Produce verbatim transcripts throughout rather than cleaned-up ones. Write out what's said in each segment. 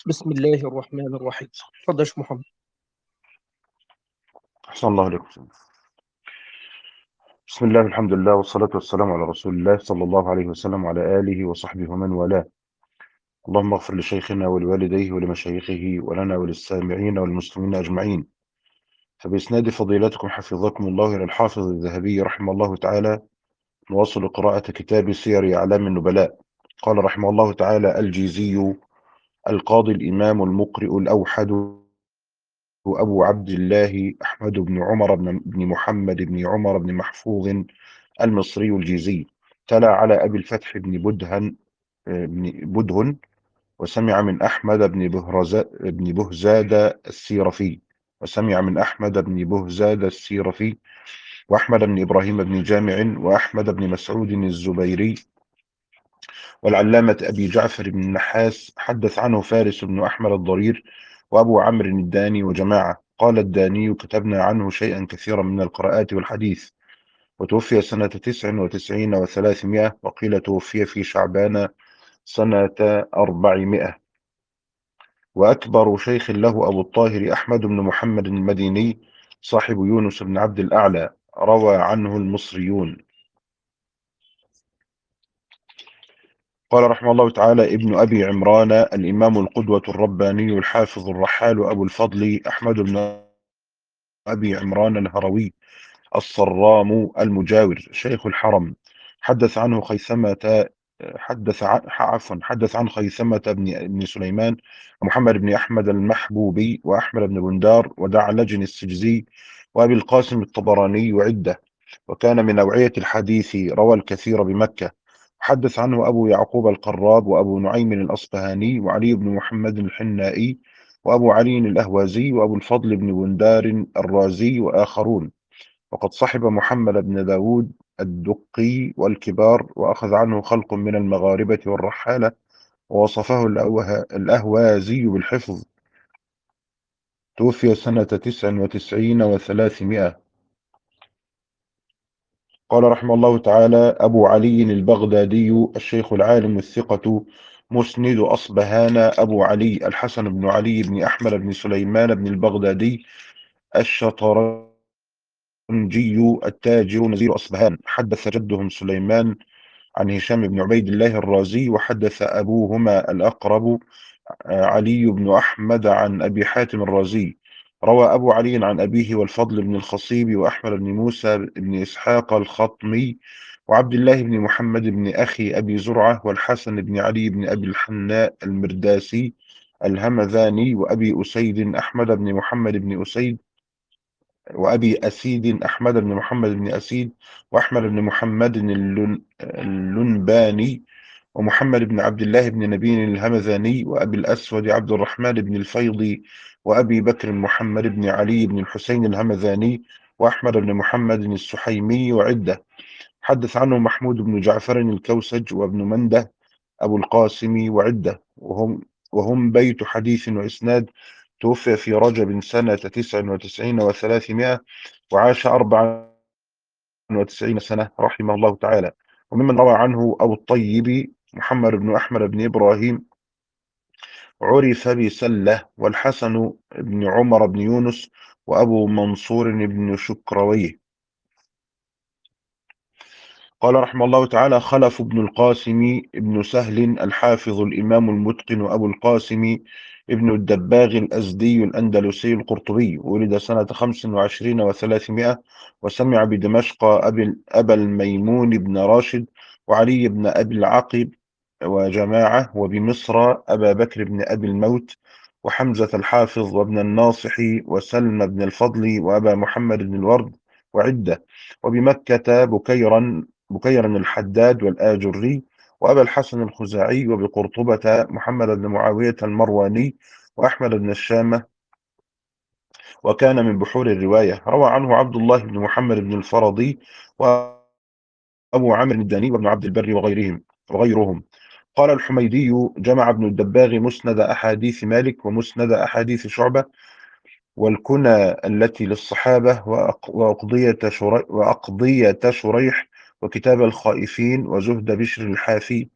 بسم الله الرحمن الرحيم. اتفضل يا شيخ محمد. أحسن الله عليكم. بسم الله والحمد لله والصلاة والسلام على رسول الله صلى الله عليه وسلم وعلى آله وصحبه ومن والاه. اللهم اغفر لشيخنا ولوالديه ولمشايخه ولنا وللسامعين والمسلمين أجمعين. فبإسناد فضيلتكم حفظكم الله إلى الحافظ الذهبي رحمه الله تعالى نواصل قراءة كتاب سير أعلام النبلاء. قال رحمه الله تعالى الجيزي القاضي الإمام المقرئ الأوحد أبو عبد الله أحمد بن عمر بن محمد بن عمر بن محفوظ المصري الجيزي، تلا على أبي الفتح بن بدهن بن بدهن وسمع من أحمد بن بهرز بن بهزاد السيرفي وسمع من أحمد بن بهزاد السيرفي وأحمد بن إبراهيم بن جامع وأحمد بن مسعود الزبيري والعلامة أبي جعفر بن النحاس. حدث عنه فارس بن أحمد الضرير وأبو عمرو الداني وجماعة. قال الداني كتبنا عنه شيئا كثيرا من القراءات والحديث، وتوفي سنة تسع وتسعين وثلاثمائة، وقيل توفي في شعبان سنة أربعمائة. وأكبر شيخ له أبو الطاهر أحمد بن محمد المديني صاحب يونس بن عبد الأعلى، روى عنه المصريون. قال رحمه الله تعالى ابن أبي عمران الإمام القدوة الرباني الحافظ الرحال أبو الفضل أحمد بن أبي عمران الهروي الصرام المجاور شيخ الحرم. حدث عنه خيثمة حدث عن عفوا حدث عن خيثمة بن بن سليمان ومحمد بن أحمد المحبوبي وأحمد بن بندار ودعلج السجزي وأبي القاسم الطبراني وعدة، وكان من أوعية الحديث، روى الكثير بمكة. حدث عنه أبو يعقوب القراب وأبو نعيم الأصبهاني وعلي بن محمد الحنائي وأبو علي الأهوازي وأبو الفضل بن بندار الرازي وآخرون. وقد صحب محمد بن داود الدقي والكبار، وأخذ عنه خلق من المغاربة والرحالة، ووصفه الأوه- الأهوازي بالحفظ. توفي سنة تسع وتسعين وثلاثمائة. قال رحمه الله تعالى أبو علي البغدادي الشيخ العالم الثقة مسند أصبهان أبو علي الحسن بن علي بن أحمد بن سليمان بن البغدادي الشطرنجي التاجر نزيل أصبهان. حدث جدهم سليمان عن هشام بن عبيد الله الرازي، وحدث أبوهما الأقرب علي بن أحمد عن أبي حاتم الرازي. روى أبو علي عن أبيه والفضل بن الخصيب وأحمد بن موسى بن إسحاق الخطمي وعبد الله بن محمد بن أخي أبي زرعة والحسن بن علي بن أبي الحناء المرداسي الهمذاني وأبي أسيد أحمد بن محمد بن أسيد وأبي أسيد أحمد بن محمد بن أسيد وأحمد بن محمد اللن- اللنباني ومحمد بن عبد الله بن نبي الهمذاني وأبي الأسود عبد الرحمن بن الفيض وأبي بكر محمد بن علي بن الحسين الهمذاني وأحمد بن محمد السحيمي وعدة. حدث عنه محمود بن جعفر الكوسج وابن منده أبو القاسم وعدة، وهم وهم بيت حديث وإسناد. توفي في رجب سنة تسع وتسعين وثلاثمائة، وعاش أربع وتسعين سنة رحمه الله تعالى. وممن روى عنه أبو الطيب محمد بن أحمد بن إبراهيم عرف بسلة، والحسن بن عمر بن يونس وأبو منصور بن شكرويه. قال رحمه الله تعالى خلف بن القاسم ابن سهل الحافظ الإمام المتقن أبو القاسم ابن الدباغ الأزدي الأندلسي القرطبي، ولد سنة خمس وعشرين وثلاثمائة، وسمع بدمشق أبي أبا الميمون بن راشد وعلي بن أبي العقب وجماعة، وبمصر أبا بكر بن أبي الموت وحمزة الحافظ وابن الناصح وسلم بن الفضل وأبا محمد بن الورد وعدة، وبمكة بكيرا بكيرا الحداد والآجري وأبا الحسن الخزاعي، وبقرطبة محمد بن معاوية المرواني وأحمد بن الشامة، وكان من بحور الرواية. روى عنه عبد الله بن محمد بن الفرضي وأبو عامر الداني وابن عبد البر وغيرهم وغيرهم. قال الحميدي جمع ابن الدباغ مسند أحاديث مالك ومسند أحاديث شعبة والكنى التي للصحابة وأق- وأقضية شريح, وأقضية شريح وكتاب الخائفين وزهد بشر الحافي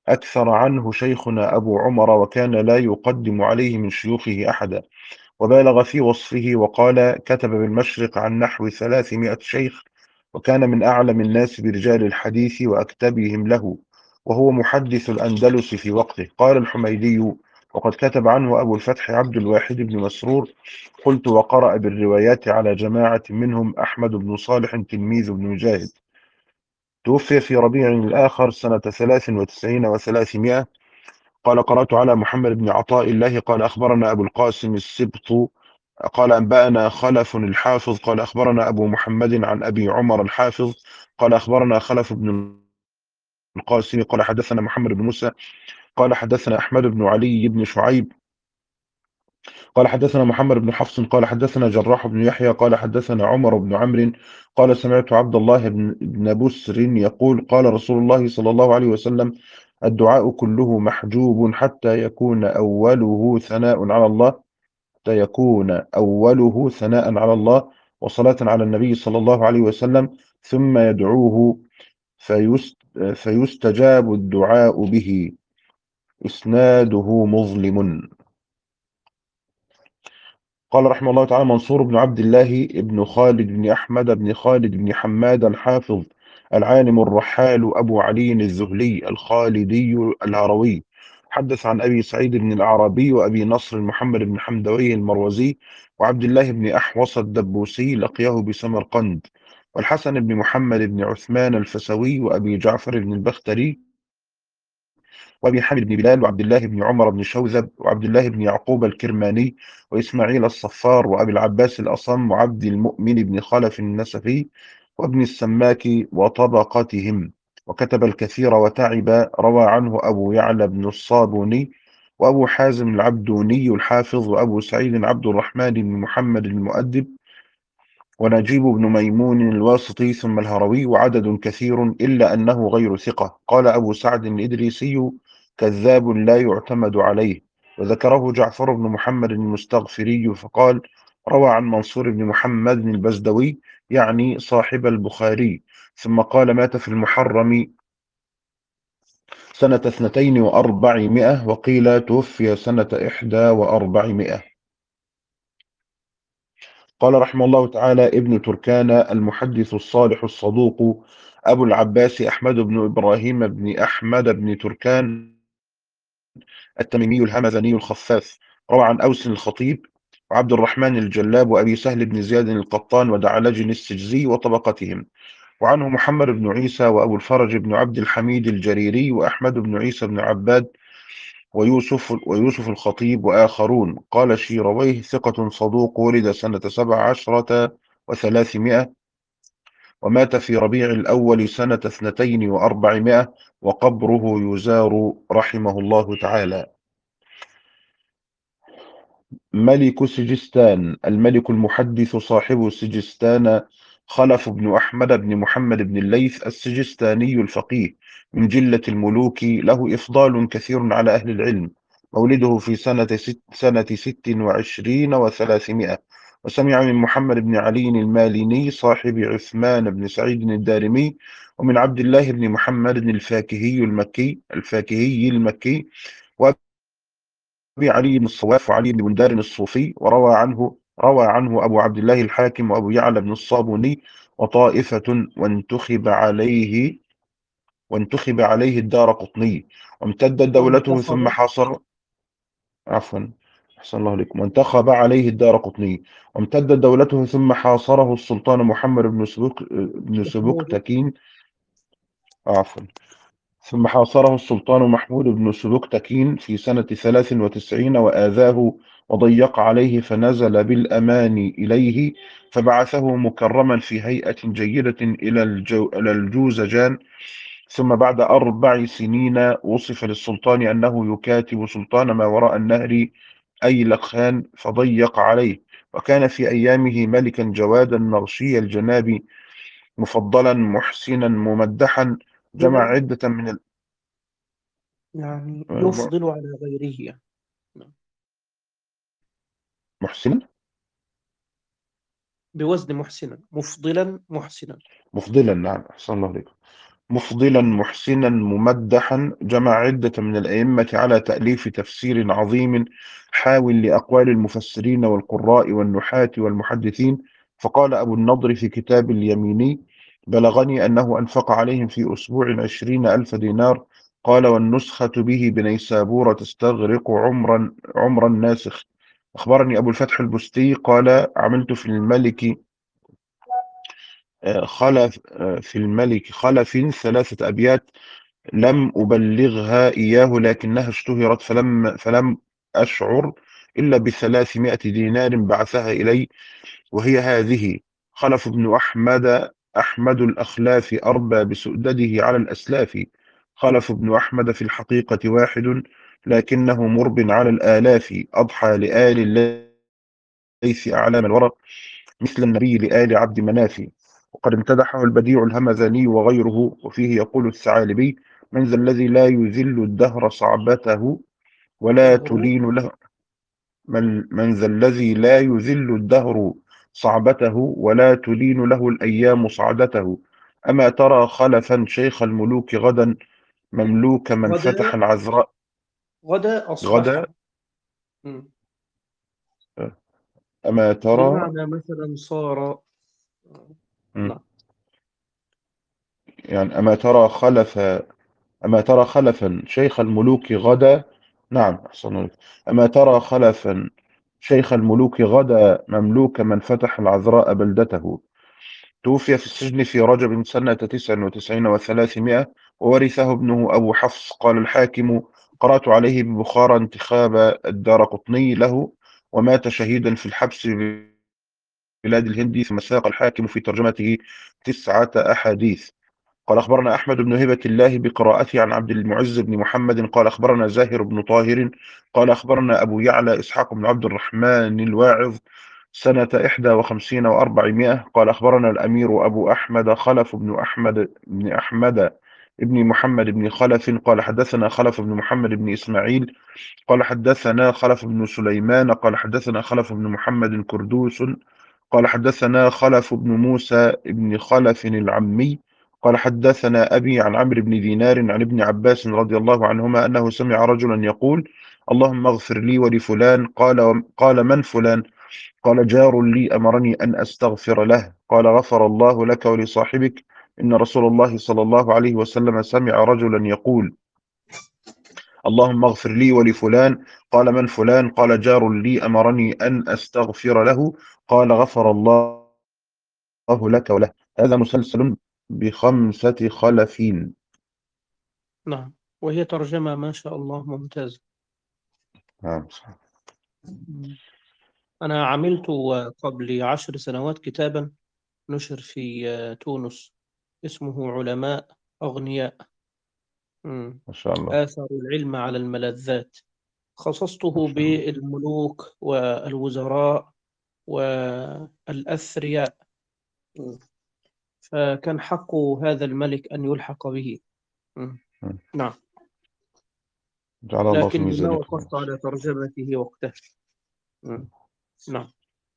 أكثر عنه شيخنا أبو عمر، وكان لا يقدم عليه من شيوخه أحدا، وبالغ في وصفه وقال: كتب بالمشرق عن نحو ثلاثمائة شيخ، وكان من أعلم الناس برجال الحديث وأكتبهم له، وهو محدث الأندلس في وقته. قال الحميدي: وقد كتب عنه أبو الفتح عبد الواحد بن مسرور. قلت: وقرأ بالروايات على جماعة منهم أحمد بن صالح تلميذ ابن مجاهد. توفي في ربيع الآخر سنة ثلاث وتسعين وثلاثمائة. قال: قرأت على محمد بن عطاء الله قال: أخبرنا أبو القاسم السبط قال: أنبأنا خلف الحافظ قال: أخبرنا أبو محمد عن أبي عمر الحافظ قال: أخبرنا خلف بن القاسم قال: حدثنا محمد بن موسى قال: حدثنا أحمد بن علي بن شعيب قال: حدثنا محمد بن حفص قال: حدثنا جراح بن يحيى قال: حدثنا عمر بن عمرو قال: سمعت عبد الله بن بن بسر يقول: قال رسول الله صلى الله عليه وسلم: الدعاء كله محجوب حتى يكون أوله ثناء على الله حتى يكون أوله ثناء على الله وصلاة على النبي صلى الله عليه وسلم، ثم يدعوه فيست فيستجاب الدعاء به. إسناده مظلم. قال رحمه الله تعالى: منصور بن عبد الله بن خالد بن أحمد بن خالد بن حماد الحافظ العالم الرحال أبو علي الذهلي الخالدي الهروي، حدث عن أبي سعيد بن الأعرابي وأبي نصر محمد بن حمدوي المروزي وعبد الله بن أحوص الدبوسي لقيه بسمرقند، والحسن بن محمد بن عثمان الفسوي وأبي جعفر بن البختري وأبي حامد بن بلال وعبد الله بن عمر بن شوذب وعبد الله بن يعقوب الكرماني وإسماعيل الصفار وأبي العباس الأصم وعبد المؤمن بن خلف النسفي وابن السماك وطبقتهم، وكتب الكثير وتعب. روى عنه أبو يعلى بن الصابوني وأبو حازم العبدوني الحافظ وأبو سعيد عبد الرحمن بن محمد المؤدب ونجيب بن ميمون الواسطي ثم الهروي، وعدد كثير إلا أنه غير ثقة. قال أبو سعد الإدريسي: كذاب لا يعتمد عليه. وذكره جعفر بن محمد المستغفري فقال: روى عن منصور بن محمد البزدوي، يعني صاحب البخاري. ثم قال: مات في المحرم سنة اثنتين وأربعمائة، وقيل توفي سنة إحدى وأربعمائة. قال رحمه الله تعالى: ابن تركان المحدث الصالح الصدوق أبو العباس أحمد بن إبراهيم بن أحمد بن تركان التميمي الهمذاني الخفاف، روى عن أوس الخطيب وعبد الرحمن الجلاب وأبي سهل بن زياد القطان ودعلج السجزي وطبقتهم، وعنه محمد بن عيسى وأبو الفرج بن عبد الحميد الجريري وأحمد بن عيسى بن عباد ويوسف ويوسف الخطيب وآخرون. قال شيرويه: ثقة صدوق، ولد سنة سبع عشرة وثلاثمائة، ومات في ربيع الأول سنة اثنتين وأربعمائة، وقبره يزار رحمه الله تعالى. ملك سجستان الملك المحدث صاحب سجستان خلف بن أحمد بن محمد بن الليث السجستاني الفقيه، من جلة الملوك، له إفضال كثير على أهل العلم. مولده في سنة ست, سنة ست وعشرين وثلاثمائة، وسمع من محمد بن علي الماليني صاحب عثمان بن سعيد الدارمي، ومن عبد الله بن محمد الفاكهي المكي الفاكهي المكي أبي علي بن الصواف وعلي بن بندار الصوفي. وروى عنه روى عنه أبو عبد الله الحاكم وأبو يعلى بن الصابوني وطائفة، وانتخب عليه وانتخب عليه الدار قطني، وامتدت دولته ثم وانتخب حاصر عفوا أحسن الله عليكم وانتخب عليه الدار قطني، وامتدت دولته ثم حاصره السلطان محمد بن سبك بن محمود. سبكتكين عفوا ثم حاصره السلطان محمود بن سبكتكين في سنة ثلاث وتسعين وآذاه وضيق عليه، فنزل بالأمان إليه، فبعثه مكرما في هيئة جيدة إلى الجو إلى الجوزجان. ثم بعد أربع سنين وصف للسلطان أنه يكاتب سلطان ما وراء النهر أي لقان، فضيق عليه. وكان في أيامه ملكا جوادا مغشي الجناب، مفضلا محسنا ممدحا، جمع يفضل عدة من يعني ال... يفضل على غيره يعني. نعم. محسنا بوزن محسنا، مفضلا محسنا. مفضلا، نعم أحسن الله عليكم. مفضلا محسنا ممدحا، جمع عدة من الأئمة على تأليف تفسير عظيم حاول لأقوال المفسرين والقراء والنحاة والمحدثين. فقال أبو النضر في كتاب اليميني: بلغني أنه أنفق عليهم في أسبوع عشرين ألف دينار. قال: والنسخة به بنيسابور تستغرق عمرا عمر الناسخ. أخبرني أبو الفتح البستي قال: عملت في الملك آه، خلف آه، في الملك خلف ثلاثة أبيات لم أبلغها إياه، لكنها اشتهرت، فلم فلم أشعر إلا بثلاثمائة دينار بعثها إلي، وهي هذه: خلف بن أحمد أحمد الأخلاف أربى بسؤدده على الأسلاف. خلف بن أحمد في الحقيقة واحد، لكنه مرب على الآلاف. أضحى لآل الليث أعلام الورى، مثل النبي لآل عبد مناف. وقد امتدحه البديع الهمذاني وغيره، وفيه يقول الثعالبي: من ذا الذي لا يذل الدهر صعبته ولا دهره. تلين له من, من ذا الذي لا يذل الدهر صعبته ولا تلين له الأيام صعدته. أما ترى خلفا شيخ الملوك غدا مملوك من فتح غدا. العذراء غدا غدا. أصبح. مم. أما ترى بمعنى مثلا صار. نعم. يعني أما ترى خلف أما ترى خلفا شيخ الملوك غدا. نعم، أحسن عليك. أما ترى خلفا شيخ الملوك غدا مملوك من فتح العذراء بلدته. توفي في السجن في رجب سنة تسع وتسعين وثلاثمائة، وورثه ابنه أبو حفص. قال الحاكم: قرأت عليه ببخارى انتخاب الدارقطني له، ومات شهيدا في الحبس ببلاد الهند. ثم ساق الحاكم في ترجمته تسعة أحاديث. قال أخبرنا أحمد بن هبة الله بقراءته عن عبد المعز بن محمد قال أخبرنا زاهر بن طاهر قال أخبرنا أبو يعلى إسحاق بن عبد الرحمن الواعظ سنة إحدى وخمسين وأربعمائة. قال أخبرنا الأمير أبو أحمد خلف بن أحمد بن أحمد ابن محمد بن خلف قال حدثنا خلف بن محمد بن إسماعيل قال حدثنا خلف بن سليمان قال حدثنا خلف بن محمد كردوس قال حدثنا خلف بن موسى بن خلف العمي قال حدثنا أبي عن عمرو بن دينار عن ابن عباس رضي الله عنهما أنه سمع رجلا يقول: اللهم اغفر لي ولفلان. قال: قال من فلان؟ قال: جار لي أمرني أن أستغفر له. قال: غفر الله لك ولصاحبك، إن رسول الله صلى الله عليه وسلم سمع رجلا يقول: اللهم اغفر لي ولفلان. قال: من فلان؟ قال: جار لي أمرني أن أستغفر له. قال: غفر الله لك وله. هذا مسلسل بخمسة خلفين. نعم، وهي ترجمة ما شاء الله ممتازة. نعم صح. مم. أنا عملت قبل عشر سنوات كتابا نشر في آه، تونس، اسمه علماء أغنياء. مم. ما شاء الله. آثروا العلم على الملذات. ما خصصته شاء الله. بالملوك والوزراء والأثرياء. مم. فكان حق هذا الملك أن يلحق به. مم. مم. نعم. جعل الله في لكني ما ميزانكم. وقفت على ترجمته وقتها. مم. نعم.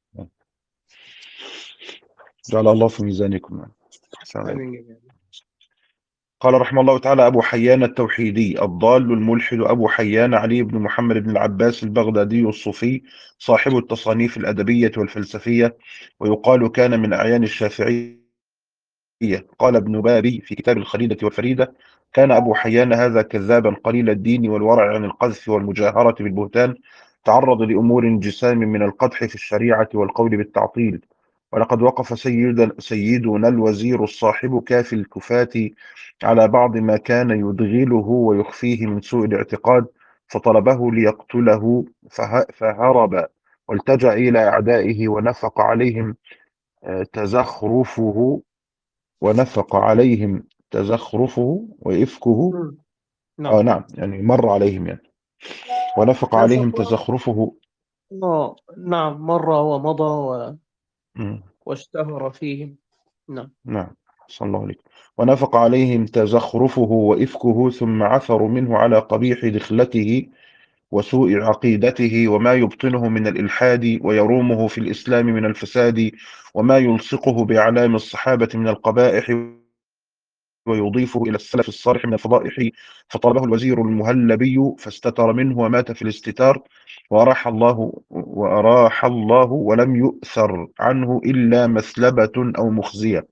جعل الله في ميزانكم. أحسن عليكم. آمين جميعا. قال رحمه الله تعالى: أبو حيان التوحيدي الضال الملحد أبو حيان علي بن محمد بن العباس البغدادي الصوفي، صاحب التصانيف الأدبية والفلسفية، ويقال كان من أعيان الشافعية. قال ابن بابي في كتاب الخليلة والفريدة: كان أبو حيان هذا كذابا قليل الدين والورع عن القذف والمجاهرة بالبهتان، تعرض لأمور جسام من القدح في الشريعة والقول بالتعطيل. ولقد وقف سيد سيدنا الوزير الصاحب كافي الكفاة على بعض ما كان يدغله ويخفيه من سوء الاعتقاد، فطلبه ليقتله فه- فهرب والتجأ إلى أعدائه ونفق عليهم آه، تزخرفه ونفق عليهم تزخرفه وإفكه. مم. آه نعم. نعم، يعني مر عليهم يعني. ونفق عليهم كفق. تزخرفه. آه، نعم، مر ومضى و... مم. واشتهر فيهم. نعم. نعم، صلى الله عليه. ونفق عليهم تزخرفه وإفكه، ثم عثروا منه على قبيح دخلته وسوء عقيدته، وما يبطنه من الإلحاد ويرومه في الإسلام من الفساد، وما يلصقه بأعلام الصحابة من القبائح ويضيفه إلى السلف الصالح من الفضائح، فطلبه الوزير المهلبي فاستتر منه ومات في الاستتار، وأراح الله وأراح الله ولم يؤثر عنه إلا مثلبة أو مخزية.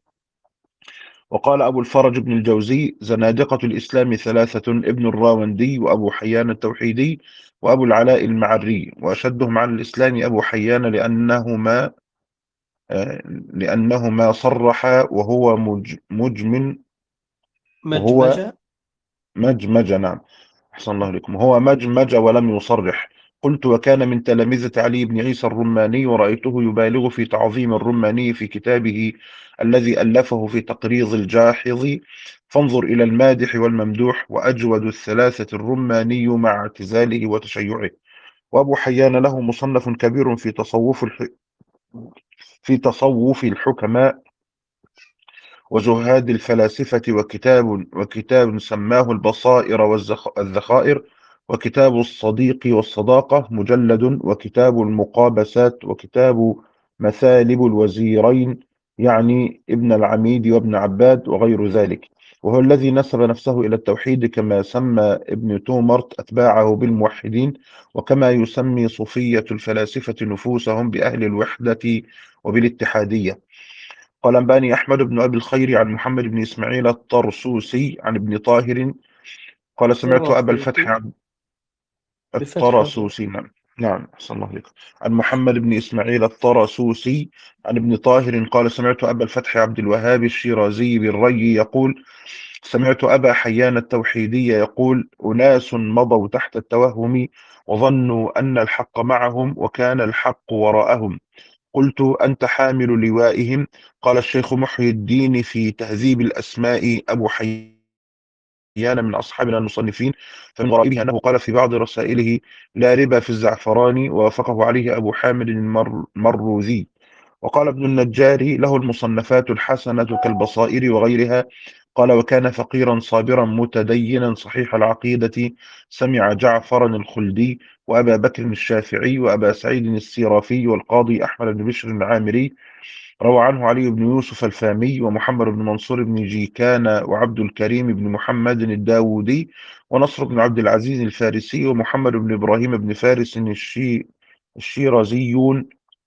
وقال أبو الفرج بن الجوزي: زنادقة الإسلام ثلاثة: ابن الراوندي، وأبو حيان التوحيدي، وأبو العلاء المعري. وأشدهم على الإسلام أبو حيان لأنهما آه، لأنهما صرح وهو مج مجمن وهو مجمجة. مجمج. نعم، أحسن الله إليكم. هو مجمج ولم يصرح. قلت: وكان من تلامذة علي بن عيسى الرماني، ورأيته يبالغ في تعظيم الرماني في كتابه الذي ألفه في تقريض الجاحظ. فانظر إلى المادح والممدوح. وأجود الثلاثة الرماني مع اعتزاله وتشيعه. وأبو حيان له مصنف كبير في تصوف الح... في تصوف الحكماء وزهاد الفلاسفة، وكتاب وكتاب سماه البصائر والذخائر، وكتاب الصديق والصداقة مجلد، وكتاب المقابسات، وكتاب مثالب الوزيرين يعني ابن العميد وابن عباد وغير ذلك. وهو الذي نسب نفسه إلى التوحيد، كما سمى ابن تومرت أتباعه بالموحدين، وكما يسمي صوفية الفلاسفة نفوسهم بأهل الوحدة وبالاتحادية. قال: أنباني أحمد بن أبي الخير عن محمد بن إسماعيل الطرسوسي عن ابن طاهر قال: سمعت أبا الفتح طرافوسي عن بفتح الراء. الطرسوسي. نعم نعم، أحسن الله عليكم. عن محمد بن إسماعيل الطرسوسي عن ابن طاهر قال: سمعت أبا الفتح عبد الوهاب الشيرازي بالري يقول: سمعت أبا حيان التوحيدي يقول: أناس مضوا تحت التوهم وظنوا أن الحق معهم وكان الحق وراءهم. قلت: أنت حامل لوائهم؟ قال الشيخ محي الدين في تهذيب الأسماء: أبو حيان من أصحابنا المصنفين. فمن غرائبه أنه قال في بعض رسائله: لا ربا في الزعفران، ووافقه عليه أبو حامد المروذي. وقال ابن النجار: له المصنفات الحسنة كالبصائر وغيرها. قال: وكان فقيرا صابرا متدينا صحيح العقيدة. سمع جعفرا الخلدي، وأبا بكر الشافعي، وأبا سعيد السيرافي، والقاضي أحمد بن بشر العامري. روى عنه علي بن يوسف الفامي، ومحمد بن منصور بن جيكان، وعبد الكريم بن محمد الداودي، ونصر بن عبد العزيز الفارسي، ومحمد بن إبراهيم بن فارس الشي الشيرازيون.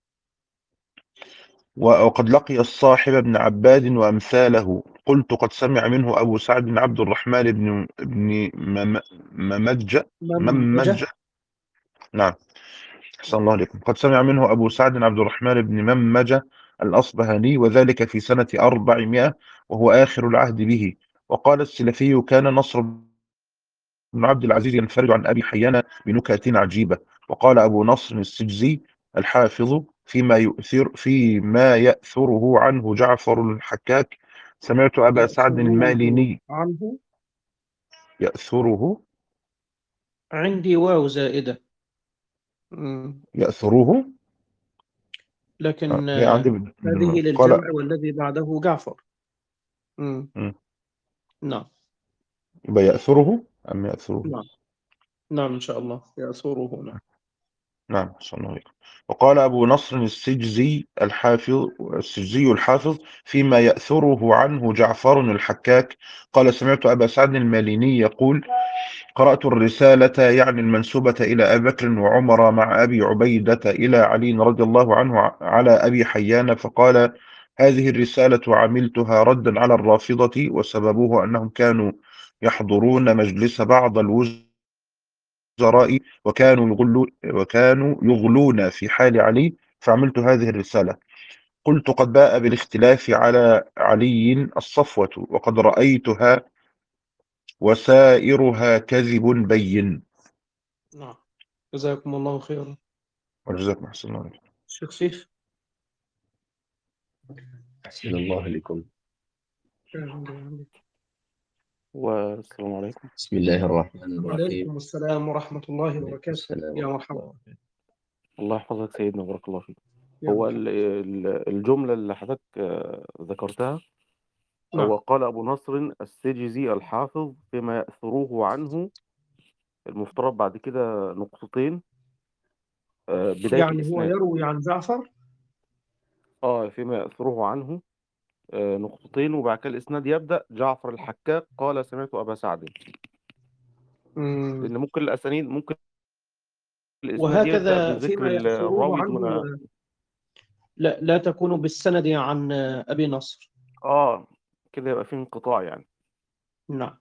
وقد لقي الصاحب بن عباد وأمثاله. قلت: قد سمع منه أبو سعد بن عبد الرحمن بن بن مم- ممج ممج ممجة. نعم، أحسن الله عليكم. قد سمع منه أبو سعد عبد الرحمن بن ممج الأصبهاني، وذلك في سنة أربعمائة، وهو آخر العهد به. وقال السلفي: كان نصر بن عبد العزيز ينفرد عن أبي حيان بنكات عجيبة. وقال أبو نصر السجزي الحافظ فيما يؤثر فيما يأثره عنه جعفر الحكاك: سمعت أبا سعد يأثروه الماليني. عنه. يأثره عندي واو زائدة. مم. يأثره آه، لكن هي عندي آه، بال- هذه بالماء. قال: للجمع والذي بعده جعفر. مم. مم. نعم. يبقى يأثره أم يأثره؟ نعم. نعم إن شاء الله يأثره. نعم. نعم، صلى الله عليه وسلم. وقال أبو نصر السجزي الحافظ السجزي الحافظ فيما يأثره عنه جعفر الحكاك قال: سمعت أبا سعد الماليني يقول: قرأت الرسالة يعني المنسوبة إلى أبي بكر وعمر مع أبي عبيدة إلى علي رضي الله عنه على أبي حيان، فقال: هذه الرسالة عملتها ردا على الرافضة، وسببه أنهم كانوا يحضرون مجلس بعض الوزراء، وكانوا يغلون وكانوا يغلون في حال علي، فعملت هذه الرسالة. قلت: قد باء بالاختلاف على علي الصفوة، وقد رأيتها وسائرها كذب بين. نعم. جزاكم الله خيرا. وجزاكم أحسن الله عليكم. الشيخ سيف. أحسن الله عليكم. والسلام عليكم. بسم الله الرحمن الرحيم. وعليكم السلام ورحمة الله عليكم وبركاته. السلام يا ورحمة مرحبا. الله وبركاته. الله يحفظك سيدنا وبارك الله فيك. يا هو مرحبا. ال- ال- الجملة اللي حضرتك آه، ذكرتها، نعم. هو قال أبو نصر السجزي الحافظ فيما يأثروه عنه، المفترض بعد كده نقطتين. آه، بداية يعني هو الإسناد. يروي عن جعفر. اه فيما يأثروه عنه آه، نقطتين وبعد كده الإسناد يبدأ جعفر الحكاك قال سمعت أبا سعد. مم. لأن ممكن الأسانيد ممكن الإسناد يبدأ وهكذا بذكر فيما ال- يأثروه الراوي عنه دون. لا, لا تكون بالسند عن أبي نصر. آه كده يبقى في انقطاع يعني. نعم.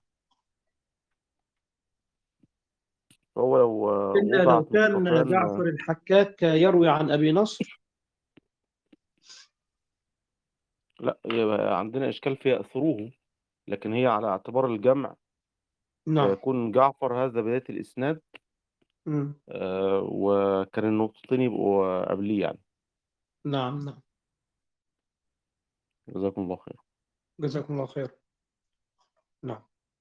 فهو لو آه، إلا لو وضعت كان نقطتان جعفر آه، الحكاك يروي عن أبي نصر. لا يبقى عندنا إشكال في يأثروه، لكن هي على اعتبار الجمع نعم. فيكون جعفر هذا بداية الإسناد. مم. آه، وكان النقطتين يبقوا قبليه يعني. نعم. نعم. جزاكم الله خير. جزاكم الله خير. نعم.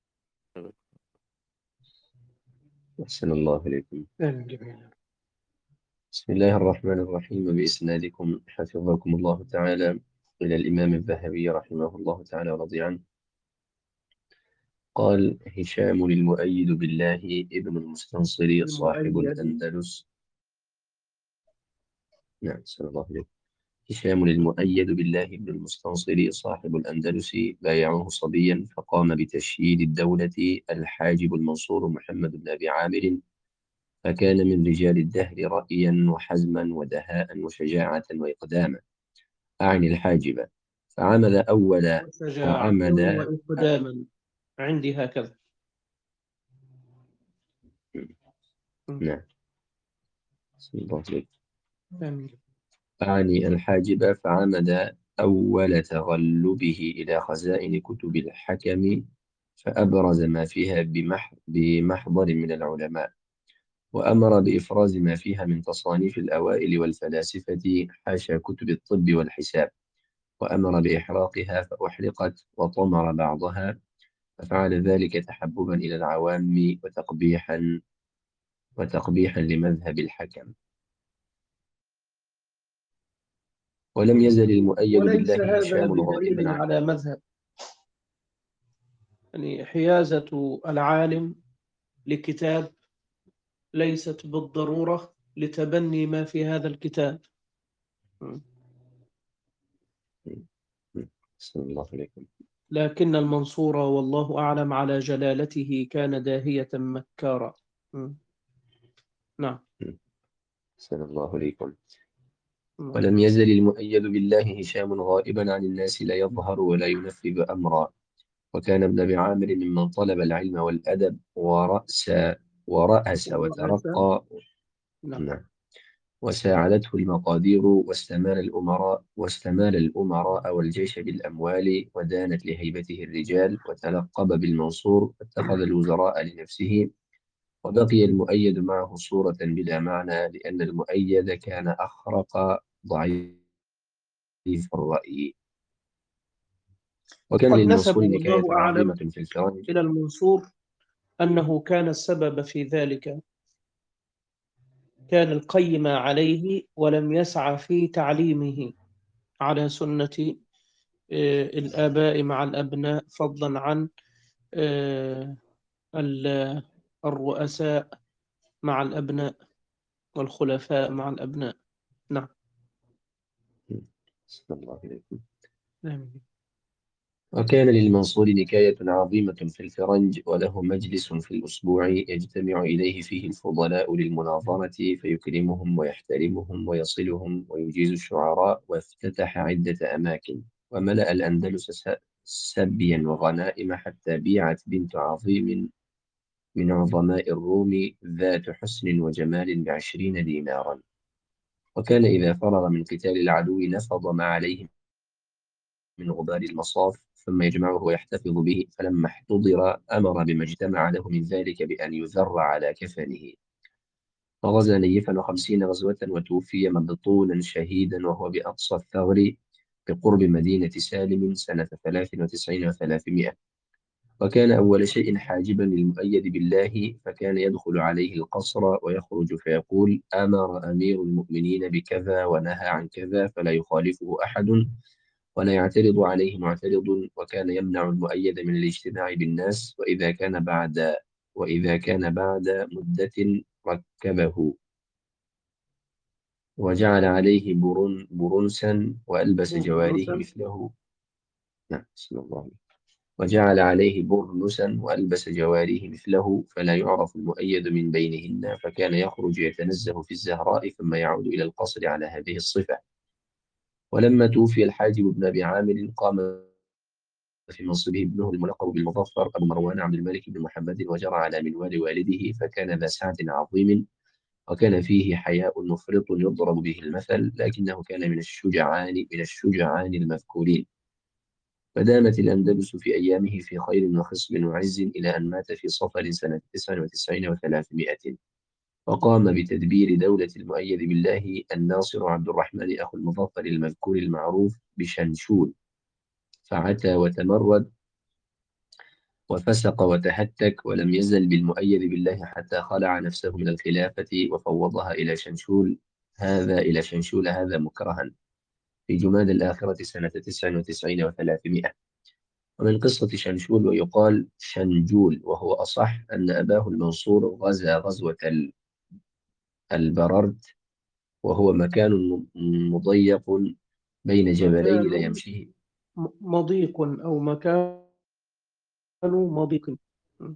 أحسن الله إليكم. آمين جميعا. بسم الله الرحمن الرحيم. بإسنادكم حفظكم الله تعالى إلى الإمام الذهبي رحمه الله تعالى ورضي عنه. قال هشام المؤيد بالله ابن المستنصر صاحب المؤيد. الأندلس. نعم صلى الله عليه. هشام المؤيد بالله ابن المستنصر صاحب الأندلس بايعه صبيا فقام بتشييد الدولة الحاجب المنصور محمد بن أبي عامر، فكان من رجال الدهر رأيا وحزما ودهاء وشجاعة وإقداما. أعني الحاجب. فعمل أول وشجاعة فعمل وإقداما عندي هكذا. مم. نعم بسم الله عليك. آمين. أعني الحاجب فعمد أول تغلبه إلى خزائن كتب الحكم، فأبرز ما فيها بمح بمحضر من العلماء، وأمر بإفراز ما فيها من تصانيف الأوائل والفلاسفة حاشا كتب الطب والحساب، وأمر بإحراقها فأحرقت، وطمر بعضها، ففعل ذلك تحببا إلى العوام وتقبيحا وتقبيحا لمذهب الحكم. ولم يزل المؤيد وليس بالله هذا هشام غائبا بدليل عن على مذهب، يعني حيازة العالم لكتاب ليست بالضرورة لتبني ما في هذا الكتاب. م. صلى الله عليكم. لكن المنصور والله أعلم على جلالته كان داهية مكارا. م. نعم. صلى الله عليكم. نعم. ولم يزل المؤيد بالله هشام غائبا عن الناس لا يظهر ولا ينفذ أمرا، وكان ابن أبي عامر ممن طلب العلم والأدب ورأس ورأس ورأسا. وترقى. نعم. نعم. وساعدته المقادير، واستمال الأمراء واستمال الأمراء والجيش بالأموال، ودانت لهيبته الرجال، وتلقب بالمنصور، واتخذ الوزراء لنفسه. وبقي المؤيد معه صورة بلا معنى، لأن المؤيد كان أخرق ضعيف الرأي. وكان قد نسب للمنصور نكاية والله عظيمة أعلم في الفرنج. إلى المنصور أنه كان السبب في ذلك، كان القيم عليه ولم يسعى في تعليمه على سنة آه، الآباء مع الأبناء، فضلا عن آه، ال- الرؤساء مع الأبناء والخلفاء مع الأبناء. نعم. صلى الله عليكم. آمين. وكان للمنصور نكاية عظيمة في الفرنج، وله مجلس في الأسبوع يجتمع إليه فيه الفضلاء للمناظرة، فيكرمهم ويحترمهم ويصلهم ويجيز الشعراء، وافتتح عدة أماكن، وملأ الأندلس س- سبيا وغنائم، حتى بيعت بنت عظيم من عظماء الروم ذات حسن وجمال بعشرين دينارا. وكان إذا فرغ من قتال العدو نفض ما عليه من غبار المصاف، ثم يجمعه ويحتفظ به، فلما احتضر أمر بما اجتمع له من ذلك بأن يذر على كفنه. فغزا نيفا خمسين غزوة، وتوفي مبطونا شهيدا وهو بأقصى الثغر بقرب مدينة سالم سنة ثلاث وتسعين وثلاثمائة. وكان أول شيء حاجبا للمؤيد بالله، فكان يدخل عليه القصر ويخرج فيقول: أمر أمير المؤمنين بكذا ونهى عن كذا، فلا يخالفه أحد ولا يعترض عليه معترض. وكان يمنع المؤيد من الاجتماع بالناس، وإذا كان بعد وإذا كان بعد مدة ركبه، وجعل عليه برن برنسا، وألبس جواريه برنسا. مثله. نعم صلى الله عليه وسلم. وجعل عليه برنسا وألبس جواريه مثله فلا يعرف المؤيد من بينهن، فكان يخرج يتنزه في الزهراء ثم يعود إلى القصر على هذه الصفة. ولما توفي الحاجب بن أبي عامر قام في منصبه ابنه الملقب بالمظفر أبو مروان عبد الملك بن محمد، وجرى على منوال والده، فكان ذا سعة عظيم، وكان فيه حياء مفرط يضرب به المثل، لكنه كان من الشجعان من الشجعان المذكورين. فدامت الأندلس في أيامه في خير وخصب وعز إلى أن مات في صفر سنة تسع وتسعين وثلاثمائة. وقام بتدبير دولة المؤيد بالله الناصر عبد الرحمن أخو المظفر المذكور المعروف بشنشول، فعتى وتمرد وفسق وتهتك، ولم يزل بالمؤيد بالله حتى خلع نفسه من الخلافة وفوضها إلى شنشول هذا إلى شنشول هذا مكرها في جماد الآخرة سنة تسع وتسعين وثلاثمائة. ومن قصة شنشول ويقال شنجول، وهو أصح، أن أباه المنصور غزا غزوة البررد، وهو مكان مضيق بين جبلين لا مكان يمشيه. م- مضيق أو مكان مضيق. م.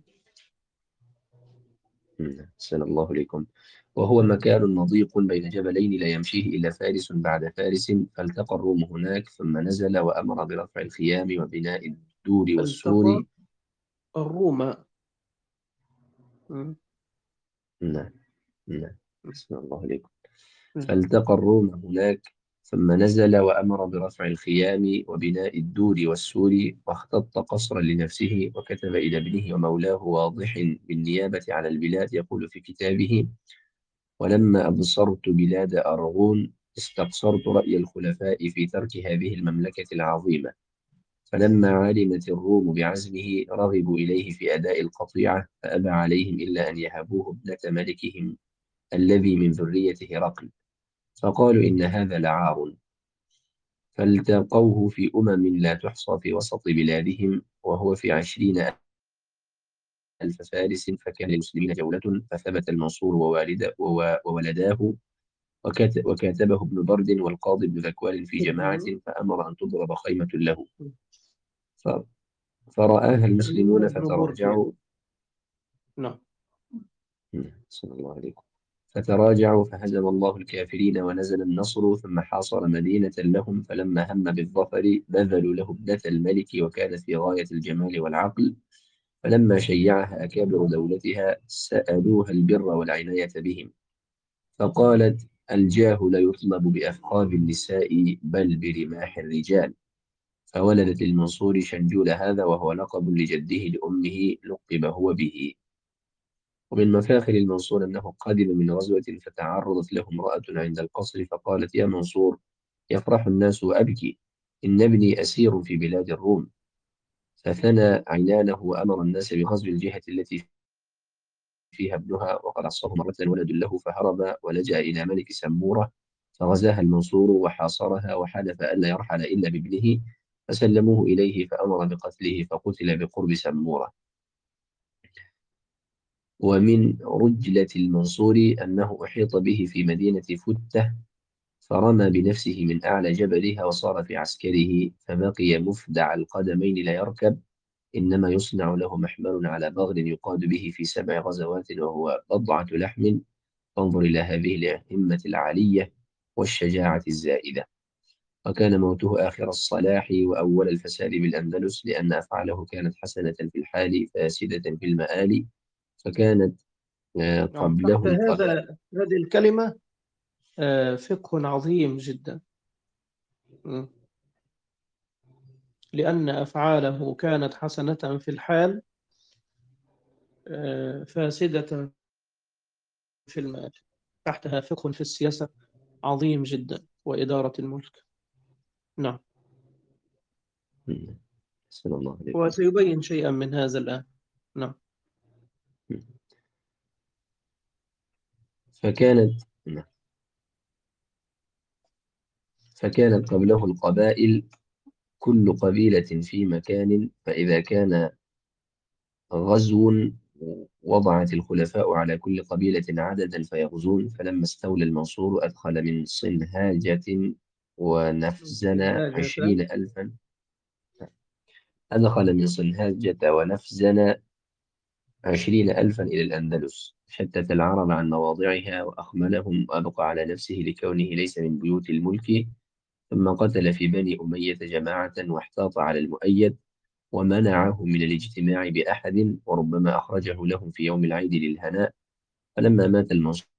أحسن الله إليكم. وهو مكان مضيق بين جبلين لا يمشيه إلا فارس بعد فارس، فالتقى الروم هناك، ثم نزل وأمر برفع الخيام وبناء الدور والسور. فالتقى الروم. م. نعم نعم أحسن الله إليكم. م. فالتقى الروم هناك، ثم نزل وأمر برفع الخيام وبناء الدور والسور، واختط قصرا لنفسه، وكتب إلى ابنه ومولاه واضح بالنيابة على البلاد يقول في كتابه: ولما أبصرت بلاد أرغون استقصرت رأي الخلفاء في ترك هذه المملكة العظيمة، فلما علمت الروم بعزمه رغبوا إليه في أداء القطيعة، فأبى عليهم إلا أن يهبوه ابنة ملكهم الذي من ذرية هرقل، فقالوا إن هذا لعار، فالتقوه في أمم لا تحصى في وسط بلادهم، وهو في عشرين ألف فارس، فكان للمسلمين جولة، فثبت المنصور ووالد وولداه وكات- وكاتبه ابن برد والقاضي ابن ذكوان في جماعة، ابن فأمر أن تضرب خيمة له، م. ف- فرآها أيوة المسلمون ابن برد يعني. فتراجعوا. نعم. صلى الله عليكم. فتراجعوا فهزم الله الكافرين ونزل النصر، ثم حاصر مدينة لهم، فلما هم بالظفر بذلوا له ابنة الملك، وكانت في غاية الجمال والعقل، فلما شيعها أكابر دولتها سألوها البر والعناية بهم، فقالت: الجاه لا يطلب بأفخاذ النساء بل برماح الرجال. فولدت للمنصور شنجول هذا، وهو لقب لجده لأمه لقب هو به. ومن مفاخر المنصور أنه قدم من غزوة فتعرضت له امرأة عند القصر، فقالت: يا منصور، يفرح الناس وأبكي، إن ابني أسير في بلاد الروم. فثنى عينانه وأمر الناس بغزو الجهة التي فيها ابنها، وقد عصاه مرة ولد له، فهرب ولجأ إلى ملك سمورة، فغزاها المنصور وحاصرها، وحلف ألا يرحل إلا بابنه، فسلموه إليه فأمر بقتله، فقتل بقرب سمورة. ومن رجلة المنصور أنه أحيط به في مدينة فتة، فرمى بنفسه من أعلى جبلها وصار في عسكره، فبقي مفدع القدمين لا يركب، إنما يصنع له محمل على بغل يقاد به في سبع غزوات، وهو بضعة لحم. فانظر إلى هذه الأئمة العالية والشجاعة الزائدة. وكان موته آخر الصلاح وأول الفساد بالأندلس، لأن أفعاله كانت حسنة في الحال فاسدة في المآل، فكانت آه، نعم. قبله تحت القبائل. هذا هذه الكلمة آه، فقه عظيم جدا. م. لأن أفعاله كانت حسنة في الحال آه، فاسدة في المال. تحتها فقه في السياسة عظيم جدا وإدارة الملك. نعم. صلى الله عليكم. وسيبين شيئا من هذا الآن. نعم. فكانت فكانت قبله القبائل، كل قبيلة في مكان، فإذا كان غزو وضعت الخلفاء على كل قبيلة عددا فيغزون. فلما استولى المنصور أدخل من صنهاجة ونفزن منهاجة. عشرين ألفا أدخل من صنهاجة ونفزن عشرين ألفا إلى الأندلس، شتت العرب عن مواضعها وأخملهم وأبقى على نفسه لكونه ليس من بيوت الملك. ثم قتل في بني أمية جماعة واحتاط على المؤيد ومنعه من الاجتماع بأحد، وربما أخرجه لهم في يوم العيد للهناء. فلما مات المنصور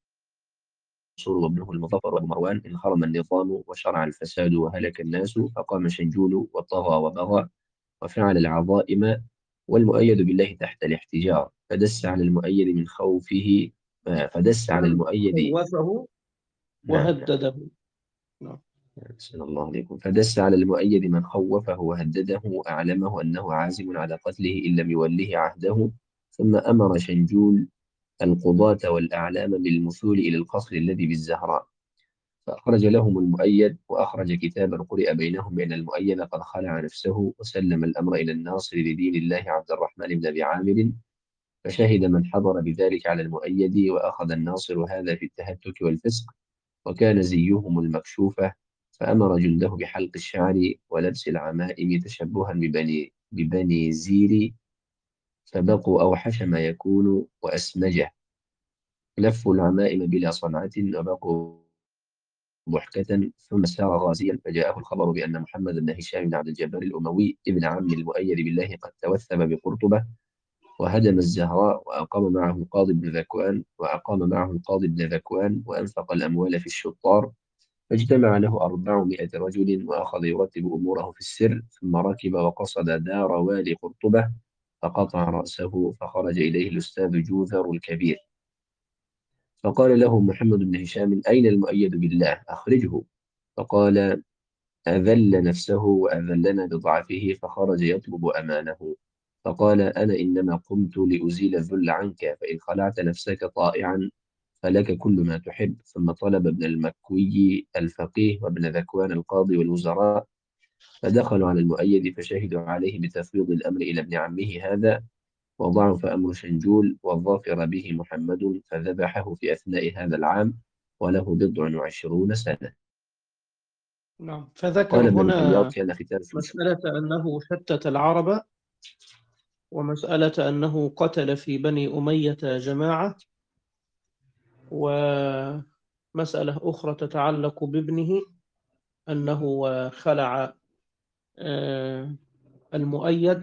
وابنه المظفر وأبو مروان انخرم النظام وشرع الفساد وهلك الناس، فقام شنجول وطغى وبغى وفعل العظائم، والمؤيد بالله تحت الاحتجار، فدس على المؤيد من خوفه فدس على من المؤيد. خوفه نعم نعم. وهدده. نعم. أحسن الله عليكم. فدس على المؤيد من خوفه وهدده وأعلمه أنه عازم على قتله إن لم يوله عهده. ثم أمر شنجول القضاة والأعلام بالمثول إلى القصر الذي بالزهراء، فأخرج لهم المؤيد، وأخرج كتابا قرئ بينهم بأن المؤيد قد خلع نفسه وسلم الأمر إلى الناصر لدين الله عبد الرحمن بن أبي عامر. فشهد من حضر بذلك على المؤيد، وأخذ الناصر هذا في التهتك والفسق، وكان زيهم المكشوفة. فأمر جنده بحلق الشعر ولبس العمائم تشبها ببني, ببني زير، فبقوا أوحش ما يكون وأسمجه. لفوا العمائم بلا صنعة وبقوا ضحكة. ثم سار غازيا فجاءه الخبر بأن محمد بن هشام بن عبد الجبار الأموي ابن عم المؤيد بالله قد توثب بقرطبة وهدم الزهراء، وأقام معه القاضي بن ذكوان وأقام معه القاضي بن ذكوان وأنفق الأموال في الشطار. فاجتمع له أربعمائة رجل وأخذ يرتب أموره في السر، ثم ركب وقصد دار والي قرطبة فقطع رأسه، فخرج إليه الأستاذ جوذر الكبير فقال له محمد بن هشام: أين المؤيد بالله؟ أخرجه. فقال: أذل نفسه وأذلنا بضعفه، فخرج يطلب أمانه. فقال: أنا إنما قمت لأزيل الذل عنك، فإن خلعت نفسك طائعا فلك كل ما تحب. ثم طلب ابن المكوي الفقيه وابن ذكوان القاضي والوزراء، فدخلوا على المؤيد فشهدوا عليه بتفويض الأمر إلى ابن عمه هذا، وضعف أمر شنجول وظافر به محمد، فذبحه في أثناء هذا العام وله بضع وعشرون سنة. نعم. فذكر قال ابن الفياض: هنا كان ختان شنشول. مسألة أنه شتت العرب، ومسألة أنه قتل في بني أمية جماعة، ومسألة أخرى تتعلق بابنه أنه خلع آه، المؤيد،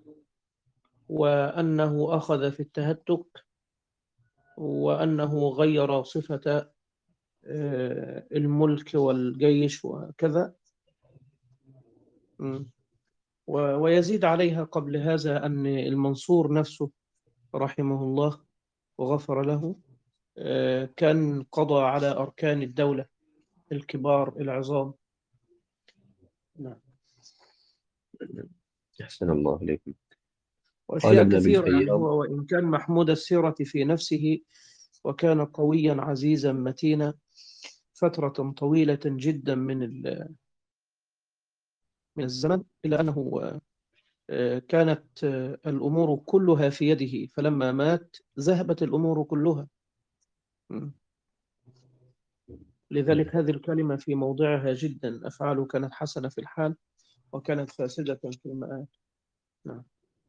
وأنه أخذ في التهتك، وأنه غير صفة آه، الملك والجيش وكذا. م. و- ويزيد عليها قبل هذا أن المنصور نفسه رحمه الله وغفر له آه، كان قضى على أركان الدولة الكبار العظام. نعم. أحسن الله إليكم. قال وأشياء ابن أبي كثيرة، يعني الفياض: هو وإن كان محمود السيرة في نفسه وكان قويا عزيزا متينا فترة طويلة جدا من ال- من الزمن، إلا أنه آه، كانت آه، الأمور كلها في يده، فلما مات ذهبت الأمور كلها. م. لذلك هذه الكلمة في موضعها جدا: أفعاله كانت حسنة في الحال وكانت فاسدة في المآل. نعم.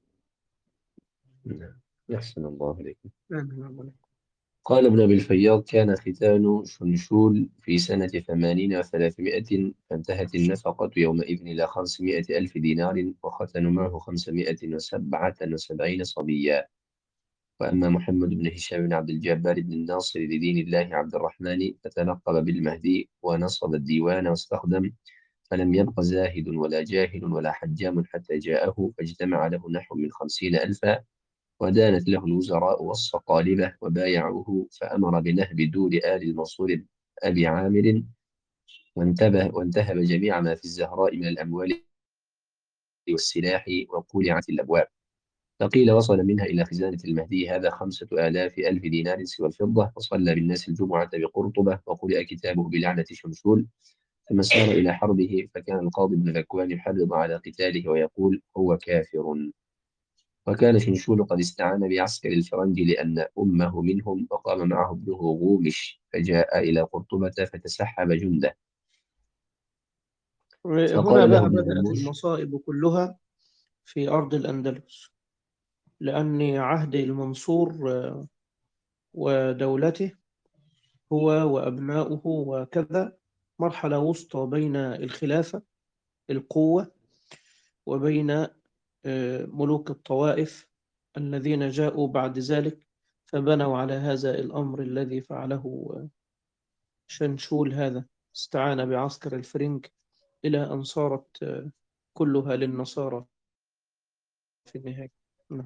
نعم. أحسن الله إليكم. آمين. قال ابن أبي الفياض: كان ختان شنشول في سنة ثمانين وثلاثمائة، فانتهت النفقة يومئذ إلى خمسمائة ألف دينار، وختنوا معه خمسمائة وسبعة وسبعين صبيا. وأما محمد بن هشام بن عبد الجبار بن الناصر لدين الله عبد الرحمن، فتلقب بالمهدي ونصب الديوان واستخدم، فلم يبق زاهد ولا جاهل ولا حجام حتى جاءه، فاجتمع له نحو من خمسين ألفا، ودانت له الوزراء والصقالبة وبايعوه، فأمر بنهب دور آل المنصور أبي عامر، وانتبه وانتهب جميع ما في الزهراء من الأموال والسلاح، وقولعت الأبواب. فقيل وصل منها إلى خزانة المهدي هذا خمسة آلاف ألف دينار سوى الفضة، وصلى بالناس الجمعة بقرطبة، وقرئ كتابه بلعنة شمشول. ثم سار إلى حربه، فكان القاضي بن ذكوان يحرض على قتاله ويقول: هو كافر. وكان شنشول قد استعان بعسكر الفرنج لأن أمه منهم، وقام معه ابنه غومش، فجاء إلى قرطبة فتسحب جنده، هنا فقال له بقى ابن بدأت غموش: المصائب كلها في أرض الأندلس، لأن عهد المنصور آه، ودولته هو وأبناؤه وكذا مرحلة وسطى بين الخلافة القوة وبين آه، ملوك الطوائف الذين جاءوا بعد ذلك، فبنوا على هذا الأمر الذي فعله آه، شنشول هذا. استعان بعسكر الفرنج إلى أن صارت آه، كلها للنصارى في النهاية. نعم.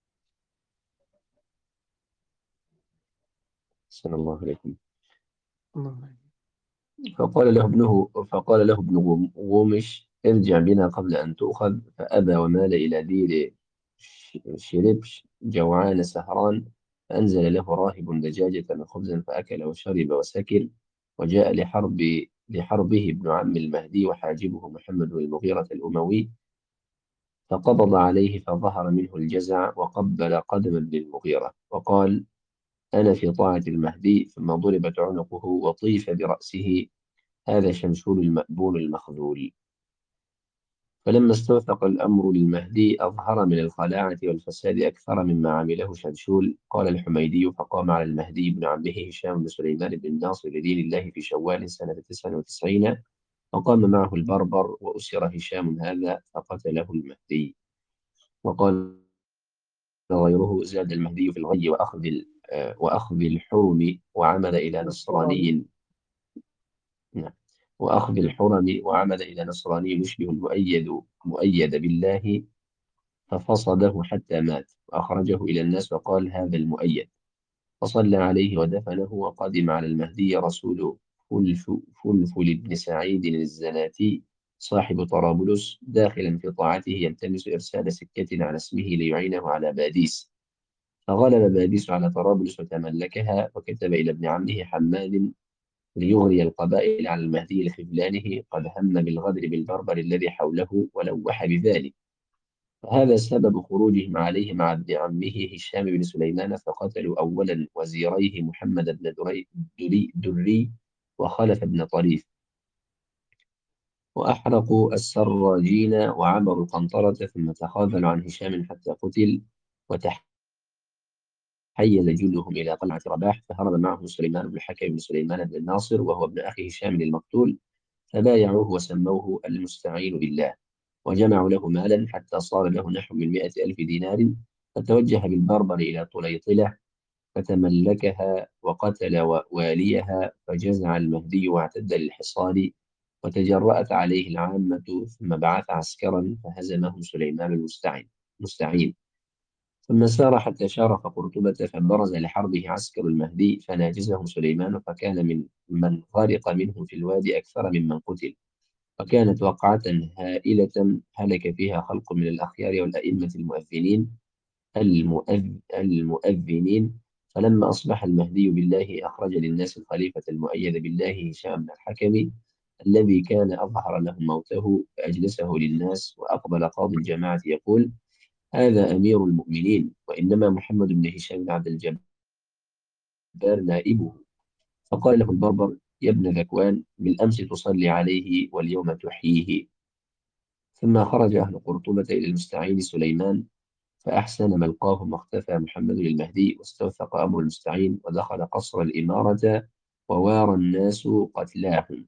أحسن الله عليكم. نعم. فقال له ابنه فقال له ابن غوم- غومش ارجع بنا قبل أن تؤخذ، فأبى ومال إلى دير ش- شربش جوعان سهران. فأنزل له راهب دجاجة وخبزا فأكل وشرب وسكر. وجاء لحرب لحربه ابن عم المهدي وحاجبه محمد بن المغيرة الأموي، فقبض عليه فظهر منه الجزع وقبل قدم ابن المغيرة وقال: أنا في طاعة المهدي. ثم ضربت عنقه وطيف برأسه. هذا شمشون المأبون المخذول. فلما استوثق الأمر للمهدي أظهر من الخلاعة والفساد أكثر مما عمله شمشول. قال الحميدي: فقام على المهدي بن عمه هشام بن سليمان بن الناصر لدين الله في شوال سنة تسع وتسعين، فقام معه البربر وأسر هشام هذا فقتله المهدي. وقال غيره: زاد المهدي في الغي وأخذ ال- آه، وأخذ الحرم وعمل إلى نصراني. نصراني. نعم. وأخذ الحرم وعمد إلى نصراني يشبه المؤيد مؤيد بالله، ففصده حتى مات، وأخرجه إلى الناس وقال: هذا المؤيد. فصلى عليه ودفنه. وقدم على المهدي رسول فلف فلفل بن سعيد الزناتي صاحب طرابلس داخلا في طاعته يلتمس إرسال سكة على اسمه ليعينه على باديس. فغلب باديس على طرابلس وتملكها، وكتب إلى ابن عمه حماد ليغري القبائل على المهدي لخذلانه، قد هم بالغدر بالبربر الذي حوله ولوح بذلك. فهذا سبب خروجهم عليه مع ابن عمه هشام بن سليمان، فقتلوا أولا وزيريه محمد بن دري, دري, دري وخلف بن طريف، وأحرقوا السراجين وعبروا القنطرة، ثم تخاذلوا عن هشام حتى قتل. وتحيز جندهم إلى قلعة رباح، فهرب معه سليمان بن الحكم بن سليمان بن الناصر وهو ابن أخي هشام المقتول، فبايعوه وسموه المستعين بالله، وجمعوا له مالا حتى صار له نحو من مائة ألف دينار. فتوجه بالبربر إلى طليطلة فتملكها وقتل واليها، فجزع المهدي واعتد للحصار، وتجرأت عليه العامة، ثم بعث عسكرا فهزمهم سليمان المستعين مستعين. ثم سار حتى شارف قرطبة، فبرز لحربه عسكر المهدي فناجزهم سليمان، فكان من من غرق منهم في الوادي أكثر ممن قتل. وكانت وقعة هائلة هلك فيها خلق من الأخيار والأئمة المؤذنين المؤذ المؤذنين. فلما أصبح المهدي بالله أخرج للناس الخليفة المؤيد بالله هشام بن الحكم الذي كان أظهر لهم موته، فأجلسه للناس، وأقبل قاضي الجماعة يقول: هذا أمير المؤمنين، وإنما محمد بن هشام بن عبد الجبار نائبه. فقال له البربر: يا ابن ذكوان، بالأمس تصلي عليه واليوم تحييه. ثم خرج أهل قرطبة إلى المستعين سليمان، فأحسن ملقاهم، واختفى محمد المهدي، واستوثق أمر المستعين، ودخل قصر الإمارة، ووارى الناس قتلاهم،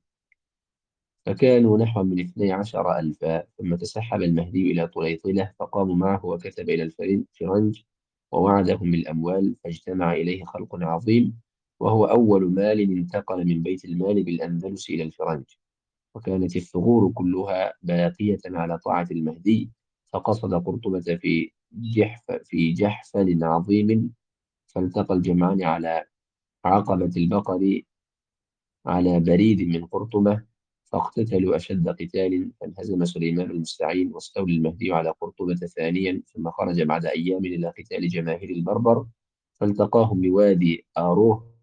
فكانوا نحو من اثني عشر ألفا. ثم تسحب المهدي إلى طليطلة، فقاموا معه، وكتب إلى الفرنج ووعدهم بالأموال، فاجتمع إليه خلق عظيم، وهو أول مال انتقل من بيت المال بالأندلس إلى الفرنج. وكانت الثغور كلها باقية على طاعة المهدي. فقصد قرطبة في جحف في جحفل عظيم، فالتقى الجمعان على عقبة البقر على بريد من قرطبة، فاقتتلوا أشد قتال، فانهزم سليمان المستعين، واستولى المهدي على قرطبة ثانيا. ثم خرج بعد أيام إلى قتال جماهير البربر، فالتقاهم بوادي آروه،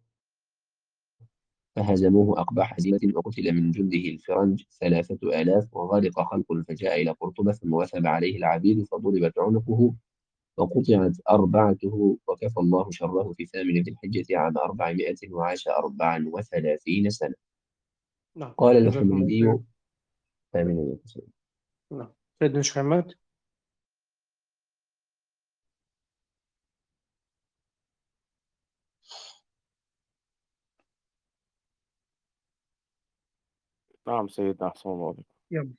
فهزموه أقبح هزيمة، وقتل من جنده الفرنج ثلاثة آلاف، وغرق خلق، فجاء إلى قرطبة، ثم وثب عليه العبيد، فضربت عنقه وقطعت أربعته، وكفى الله شره في ثامن ذي الحجة عام أربعمائة، وعاش أربعا وثلاثين سنة. نعم. قال جزاكم الله الحميدي: خير. آمين. نعم. سيدنا الشيخ محمد. نعم سيدنا، أحسن الله عليك. يلا.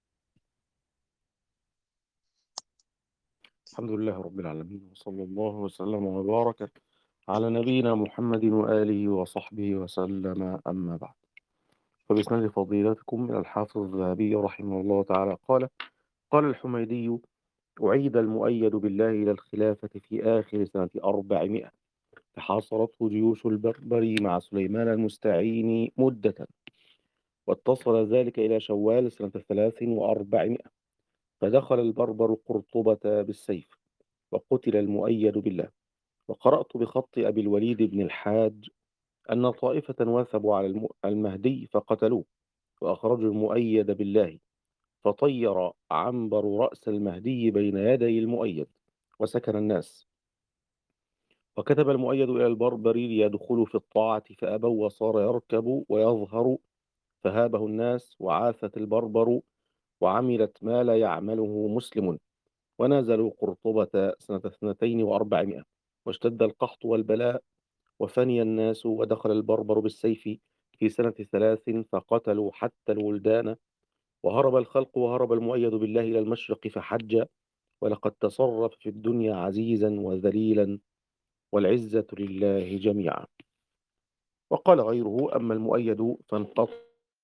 الحمد لله رب العالمين، وصلى الله وسلم وبارك على نبينا محمد وآله وصحبه وسلم، أما بعد. فبإسناد فضيلتكم من الحافظ الذهبي رحمه الله تعالى قال: قال الحميدي: أعيد المؤيد بالله إلى الخلافة في آخر سنة أربعمائة، فحاصرته جيوش البربر مع سليمان المستعين مدة، واتصل ذلك إلى شوال سنة ثلاث وأربعمائة، فدخل البربر قرطبة بالسيف، وقتل المؤيد بالله. وقرأت بخط أبي الوليد بن الحاج أن طائفة وثبوا على الم- المهدي فقتلوه، وأخرجوا المؤيد بالله، فطير عنبر رأس المهدي بين يدي المؤيد، وسكن الناس. وكتب المؤيد إلى البربر ليدخلوا في الطاعة فأبوا، وصار يركب ويظهر، فهابه الناس، وعاثت البربر، وعملت ما لا يعمله مسلم، ونزلوا قرطبة سنة اثنتين وأربعمائة، واشتد القحط والبلاء، وفني الناس، ودخل البربر بالسيف في سنة ثلاث، فقتلوا حتى الولدان، وهرب الخلق، وهرب المؤيد بالله إلى المشرق فحج، ولقد تصرف في الدنيا عزيزا وذليلا، والعزة لله جميعا. وقال غيره: أما المؤيد فانقطع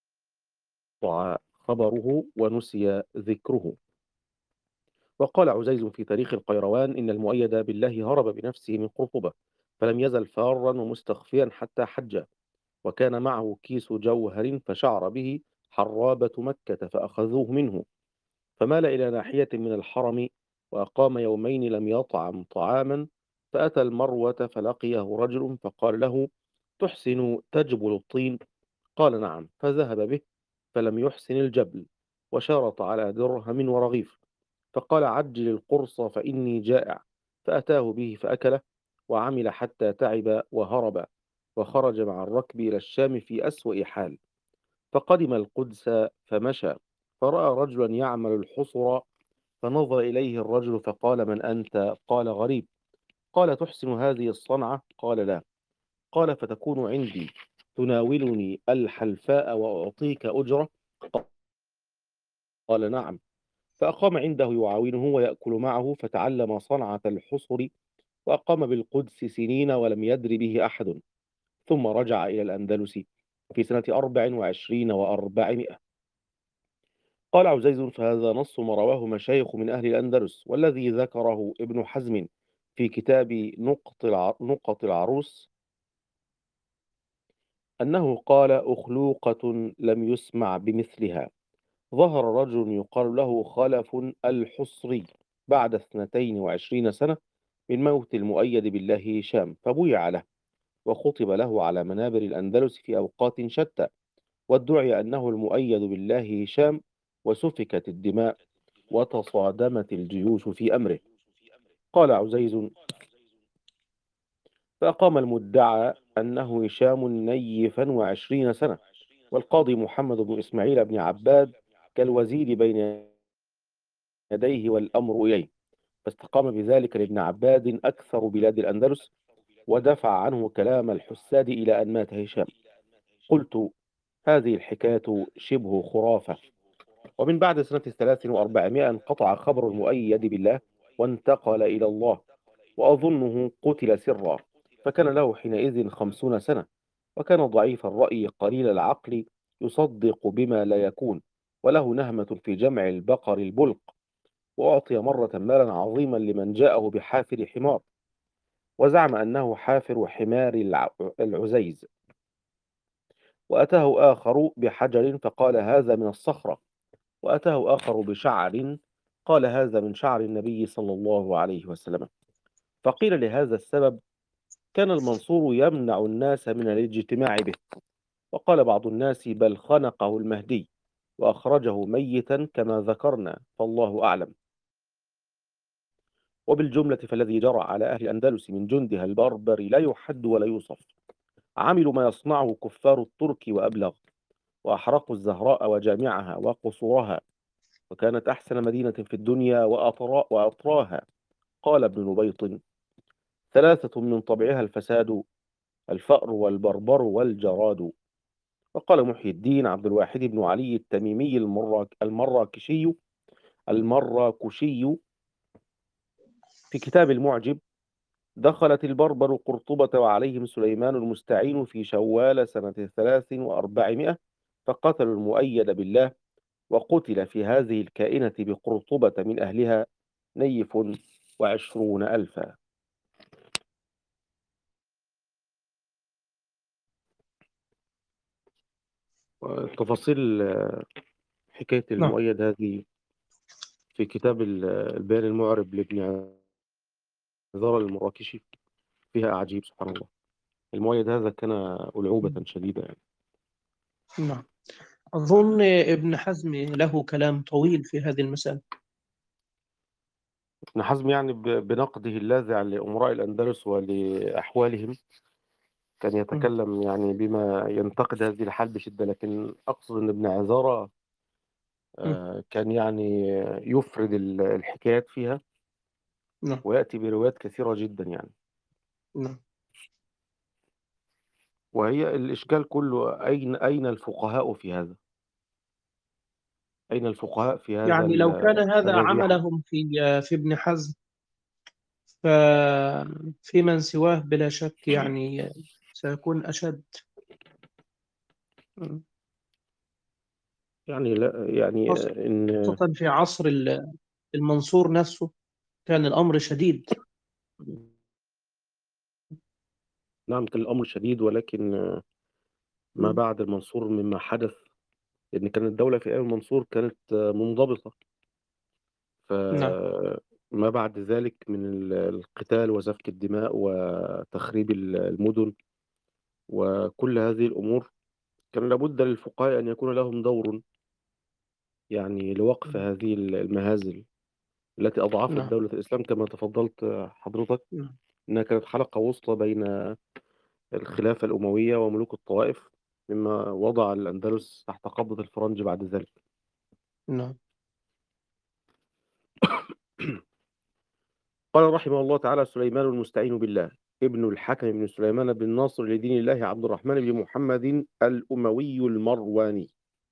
خبره ونسي ذكره. وقال عزيز في تاريخ القيروان: إن المؤيد بالله هرب بنفسه من قرطبة، فلم يزل فارا ومستخفيا حتى حج، وكان معه كيس جوهر فشعر به حرابة مكة، فأخذوه منه، فمال إلى ناحية من الحرم، وأقام يومين لم يطعم طعاما، فأتى المروة فلقيه رجل فقال له: تحسن تجبل الطين؟ قال: نعم. فذهب به فلم يحسن الجبل، وشرط على درهم ورغيف، فقال: عجل القرص فإني جائع، فأتاه به فأكله، وعمل حتى تعب وهرب، وخرج مع الركب إلى الشام في أسوأ حال. فقدم القدس فمشى، فرأى رجلا يعمل الحصر، فنظر إليه الرجل فقال: من أنت؟ قال: غريب. قال: تحسن هذه الصنعة؟ قال: لا. قال: فتكون عندي تناولني الحلفاء وأعطيك أجرة؟ قال: نعم. فأقام عنده يعاونه ويأكل معه، فتعلم صنعة الحصر، وأقام بالقدس سنين ولم يدر به أحد، ثم رجع إلى الأندلس في سنة أربع وعشرين وأربعمائة. قال عزيز: فهذا نص ما رواه مشايخ من أهل الأندلس، والذي ذكره ابن حزم في كتاب نقط الع- نقط العروس أنه قال: أخلوقة لم يسمع بمثلها. ظهر رجل يقال له خلف الحصري بعد اثنتين وعشرين سنة من موت المؤيد بالله هشام، فبويع له، وخطب له على منابر الأندلس في أوقات شتى، وادعي أنه المؤيد بالله هشام، وسفكت الدماء، وتصادمت الجيوش في أمره. قال عزيز: فأقام المدعى أنه هشام نيفا وعشرين سنة، والقاضي محمد بن إسماعيل بن عباد كالوزير بين يديه والأمر إليه، فاستقام بذلك لابن عباد أكثر بلاد الأندلس، ودفع عنه كلام الحساد إلى أن مات هشام. قلت: هذه الحكاية شبه خرافة. ومن بعد سنة ثلاث وأربعمائة انقطع خبر المؤيد بالله، وانتقل إلى الله، وأظنه قتل سرا، فكان له حينئذ خمسون سنة، وكان ضعيف الرأي قليل العقل، يصدق بما لا يكون، وله نهمة في جمع البقر البلق، وأعطي مرة مالا عظيما لمن جاءه بحافر حمار، وزعم أنه حافر حمار الع- العزيز، وأتاه آخر بحجر فقال: هذا من الصخرة، وأتاه آخر بشعر قال: هذا من شعر النبي صلى الله عليه وسلم. فقيل لهذا السبب كان المنصور يمنع الناس من الاجتماع به. وقال بعض الناس: بل خنقه المهدي وأخرجه ميتا كما ذكرنا، فالله أعلم. وبالجملة فالذي جرى على أهل الأندلس من جندها البربر لا يحد ولا يوصف. عملوا ما يصنعه كفار الترك وأبلغ، وأحرقوا الزهراء وجامعها وقصورها، وكانت أحسن مدينة في الدنيا وأطرا وأطراها. قال ابن نبيط: ثلاثة من طبعها الفساد، الفأر والبربر والجراد. وقال محي الدين عبد الواحد بن علي التميمي المراك المراكشي المراكشي في كتاب المعجب: دخلت البربر قرطبة وعليهم سليمان المستعين في شوال سنة ثلاث وأربعمائة، فقتلوا المؤيد بالله، وقتل في هذه الكائنة بقرطبة من أهلها نيف وعشرون ألفا. تفاصيل حكاية نعم. المؤيد هذه في كتاب البيان المعرب لابن عذارى المراكشي فيها أعاجيب سبحان الله. المؤيد هذا كان ألعوبة شديدة يعني. نعم. أظن ابن حزم له كلام طويل في هذه المسألة. ابن حزم يعني ب- بنقده اللاذع لأمراء الأندلس ولأحوالهم كان م. يتكلم يعني بما ينتقد هذه الحال بشدة، لكن أقصد أن ابن عذارى م. آه، كان يعني يفرد ال- الحكايات فيها نعم. ويأتي بروايات كثيرة جدا يعني. نعم. وهي الإشكال كله أين أين الفقهاء في هذا؟ أين الفقهاء في هذا يعني لو ال- كان هذا هذه الحال؟ عملهم في في ابن حزم، ففي من سواه بلا شك يعني سيكون أشد. م. يعني لا يعني خاصة إن في عصر ال- المنصور نفسه كان الأمر شديد. نعم كان الأمر شديد، ولكن ما م. بعد المنصور مما حدث، لأن كانت الدولة في أيام المنصور كانت منضبطة، نعم. فما بعد ذلك من ال- القتال وسفك الدماء وتخريب ال- المدن وكل هذه الأمور، كان لابد للفقهاء أن يكون لهم دور يعني لوقف هذه المهازل التي أضعفت نعم. دولة الإسلام كما تفضلت حضرتك، نعم. إنها كانت حلقة وسطى بين الخلافة الأموية وملوك الطوائف، مما وضع الأندلس تحت قبضة الفرنج بعد ذلك. نعم. قال رحمه الله تعالى: سليمان المستعين بالله ابن الحكم بن سليمان بن ناصر لدين الله عبد الرحمن بن محمد الأموي المرواني،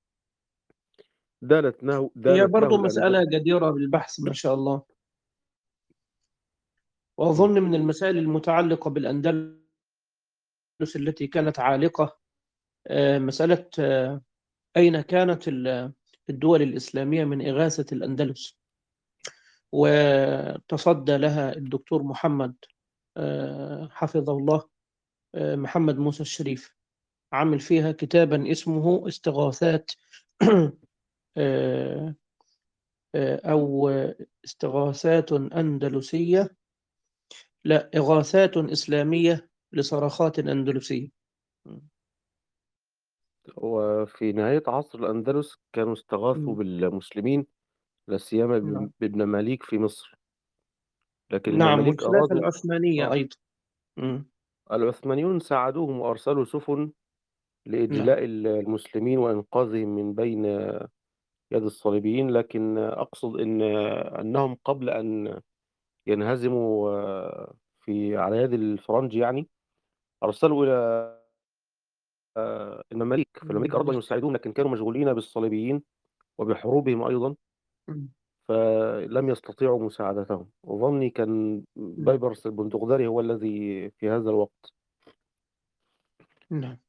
دانت له هي دانت له برضو الأندلس. مسألة جديرة بالبحث ما شاء الله. وأظن من المسائل المتعلقة بالأندلس التي كانت عالقة، آه، مسألة آه، أين كانت ال- الدول الإسلامية من إغاثة الأندلس، وتصدى لها الدكتور محمد آه، حفظه الله، آه، محمد موسى الشريف، عمل فيها كتابا اسمه استغاثات آه، آه، أو استغاثات أندلسية، لا إغاثات إسلامية لصرخات أندلسية. وفي نهاية عصر الأندلس كانوا استغاثوا م. بالمسلمين، لا سيما نعم. بابن مماليك في مصر، لكن نعم، المماليك والخلافة أرادوا. العثمانية آه أيضا. م. العثمانيون ساعدوهم وأرسلوا سفن نعم. لإجلاء المسلمين وإنقاذهم من بين يد الصليبيين، لكن أقصد إن أنهم قبل أن ينهزموا آه، في على يد الفرنج يعني أرسلوا إلى آه، المماليك، فالمماليك أرادوا أن يساعدوهم لكن كانوا مشغولين بالصليبيين وبحروبهم أيضا، م. فلم يستطيعوا مساعدتهم. وظني كان نعم. بيبرس البندقداري هو الذي في هذا الوقت. نعم.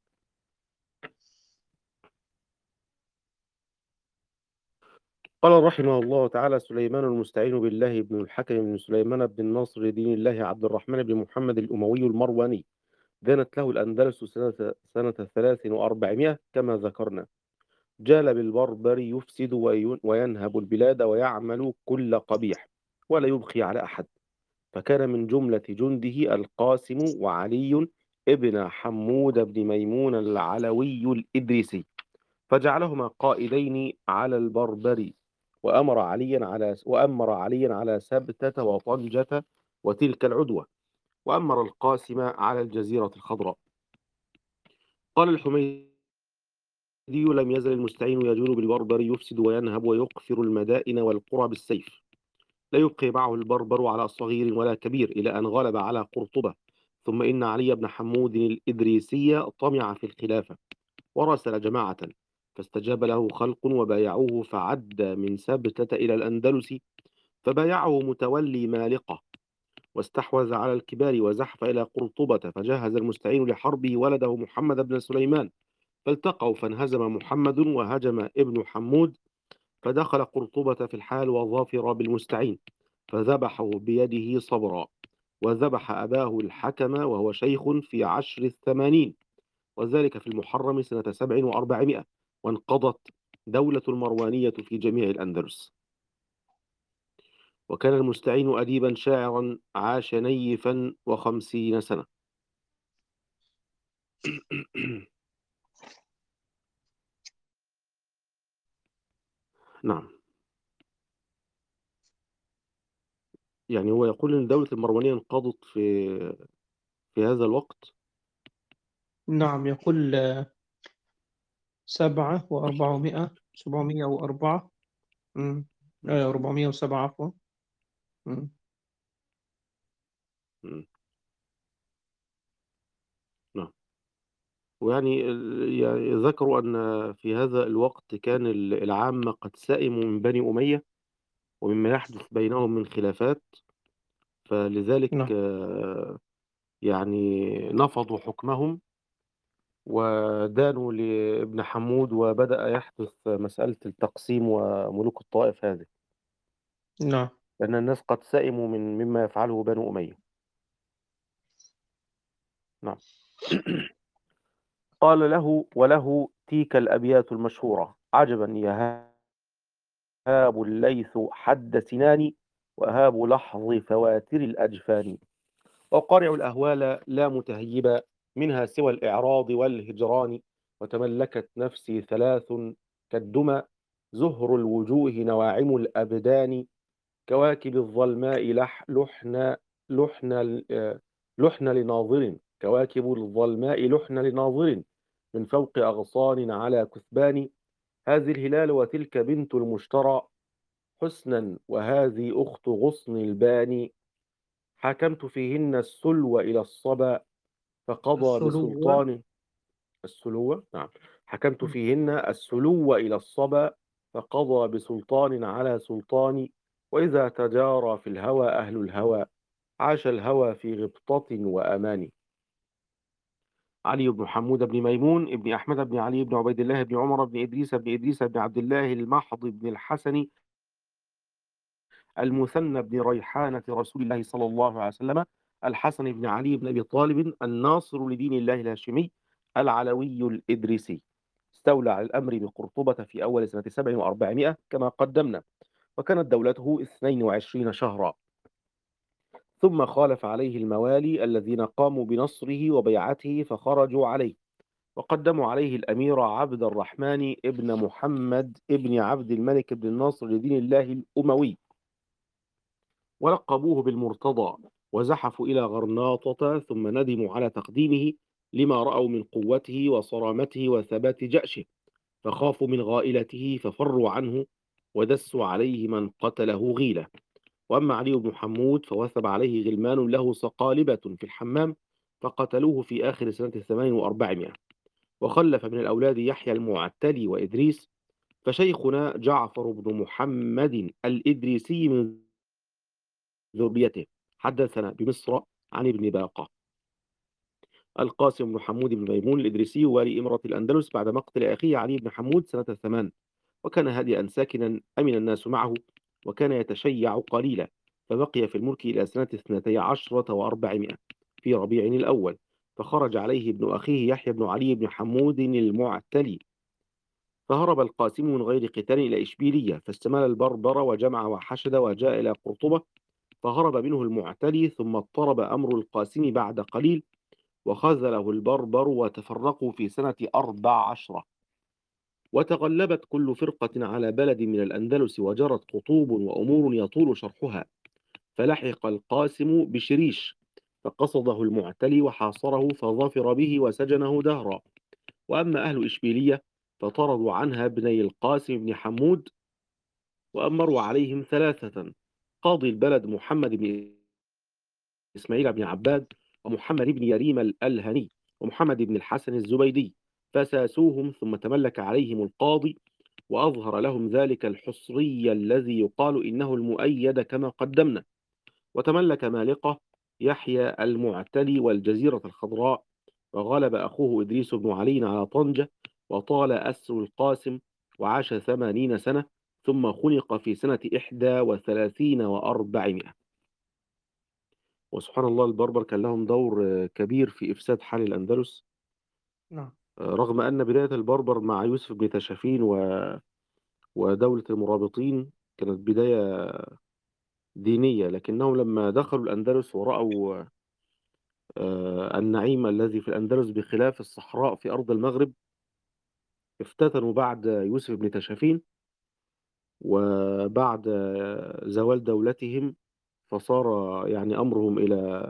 قال رحمه الله تعالى: سليمان المستعين بالله ابن الحكم بن سليمان بن ناصر دين الله عبد الرحمن بن محمد الأموي المرواني، دانت له الأندلس سنة سنة ثلاث وأربعمائة كما ذكرنا، جال بالبربر يفسد وين- وينهب البلاد ويعمل كل قبيح ولا يبقي على أحد، فكان من جملة جنده القاسم وعلي ابن حمود بن ميمون العلوي الإدريسي، فجعلهما قائدين على البربر، وأمر عليا على وأمر عليا على سبتة وطنجة وتلك العدوة، وأمر القاسم على الجزيرة الخضراء. قال الحميدي: لم يزل المستعين يجول بالبربر يفسد وينهب ويقفر المدائن والقرى بالسيف، لا يبقي معه البربر على صغير ولا كبير، إلى أن غلب على قرطبة. ثم إن علي بن حمود الإدريسي طمع في الخلافة، وراسل جماعة فاستجاب له خلق وبايعوه، فعد من سبتة إلى الأندلس، فبايعه متولي مالقة، واستحوذ على الكبار وزحف إلى قرطبة، فجهز المستعين لحربه ولده محمد بن سليمان، فالتقوا فانهزم محمد وهجم ابن حمود، فدخل قرطبة في الحال وظافر بالمستعين، فذبحه بيده صبرا، وذبح أباه الحكم وهو شيخ في عشر الثمانين، وذلك في المحرم سنة سبع وأربعمائة، وانقضت دولة المروانية في جميع الأندلس. وكان المستعين أديبا شاعرا عاش نيفا وخمسين سنة. نعم، يعني هو يقول إن دولة المروانية انقضت في في هذا الوقت. نعم، يقول آه، سبعة وأربعمائة سبعمائة وأربعة. مم. م- آه، أربعمائة وسبعة عفوا. مم. م- نعم. ويعني ال- يعني ذكروا أن في هذا الوقت كان ال- العامة قد سئموا من بني أمية ومما يحدث بينهم من خلافات، فلذلك نعم. آه، يعني نفضوا حكمهم ودانوا لابن حمود، وبدأ يحدث مسألة التقسيم وملوك الطائف هذه، نعم. لأن الناس قد سئموا من مما يفعله بنو أمية. نعم. قال له: وله تيك الأبيات المشهورة: عجبا يهاب الليث حد سناني، وهاب لحظ فواتر الأجفان، وقارع الأهوال لا متهيبا، منها سوى الإعراض والهجران، وتملكت نفسي ثلاث كالدمى، زهر الوجوه نواعم الأبدان، كواكب الظلماء لح لحن لحن ال- لحن لناظر، كواكب الظلماء لحن لناظر، من فوق أغصان على كثبان، هذه الهلال وتلك بنت المشترى حسنا، وهذه أخت غصن الباني، حكمت فيهن السلو إلى الصبا، فقضى السلوة. بسلطان السلوة. نعم. حكمت مم. فيهن السلو إلى الصبا، فقضى بسلطان على سلطان، وإذا تجارى في الهوى أهل الهوى، عاش الهوى في غبطة وأمان. علي بن حمود بن ميمون ابن أحمد بن علي بن عبيد الله بن عمر بن إدريس بن إدريس بن عبد الله المحض بن الحسن المثنى بن ريحانة رسول الله صلى الله عليه وسلم، الحسن بن علي بن أبي طالب الناصر لدين الله الهاشمي العلوي الإدريسي، استولى على الأمر بقرطبة في أول سنة سبع وأربعمائة كما قدمنا، وكانت دولته اثنين وعشرين شهرا، ثم خالف عليه الموالي الذين قاموا بنصره وبيعته فخرجوا عليه، وقدموا عليه الأمير عبد الرحمن ابن محمد ابن عبد الملك بن الناصر لدين الله الأموي، ولقبوه بالمرتضى، وزحفوا إلى غرناطة، ثم ندموا على تقديمه لما رأوا من قوته وصرامته وثبات جأشه، فخافوا من غائلته ففروا عنه، ودسوا عليه من قتله غيلة. وأما علي بن حمود فوثب عليه غلمان له صقالبة في الحمام، فقتلوه في آخر سنة ثمان وأربعمائة، وخلف من الأولاد يحيى المعتلي وإدريس، فشيخنا جعفر بن محمد الإدريسي من ذريته حدثنا بمصر عن ابن باقة. القاسم بن حمود بن ميمون الإدريسي والي إمرة الأندلس بعد مقتل أخيه علي بن حمود سنة ثمان، وكان هادئا ساكنا أمن الناس معه، وكان يتشيع قليلا، فبقي في الملك إلى سنة اثنتي عشرة وأربعمائة في ربيع الأول، فخرج عليه ابن أخيه يحيى بن علي بن حمود المعتلي، فهرب القاسم من غير قتال إلى إشبيلية، فاستمال البربر وجمع وحشد وجاء إلى قرطبة، فهرب منه المعتلي، ثم اضطرب أمر القاسم بعد قليل، وخذله البربر وتفرقوا في سنة أربع عشرة، وتغلبت كل فرقة على بلد من الأندلس، وجرت خطوب وأمور يطول شرحها، فلحق القاسم بشريش، فقصده المعتلي وحاصره، فظفر به وسجنه دهرا. وأما أهل إشبيلية فطردوا عنها ابني القاسم بن حمود، وأمروا عليهم ثلاثة: قاضي البلد محمد بن إسماعيل بن عباد، ومحمد بن يريم الألهني، ومحمد بن الحسن الزبيدي، فساسوهم ثم تملك عليهم القاضي وأظهر لهم ذلك الحصري الذي يقال إنه المؤيد كما قدمنا، وتملك مالقة يحيى المعتلي والجزيرة الخضراء، وغلب أخوه إدريس بن علي على طنجة، وطال أسر القاسم وعاش ثمانين سنة، ثم خلق في سنة إحدى وثلاثين وأربعمائة. وسبحان الله البربر كان لهم دور آه، كبير في إفساد حال الأندلس، نعم. آه، رغم أن بداية البربر مع يوسف بن تاشفين و... ودولة المرابطين كانت بداية دينية، لكنهم لما دخلوا الأندلس ورأوا آه، النعيم الذي في الأندلس بخلاف الصحراء في أرض المغرب، افتتنوا بعد يوسف بن تاشفين وبعد آه، زوال دولتهم، فصار يعني أمرهم إلى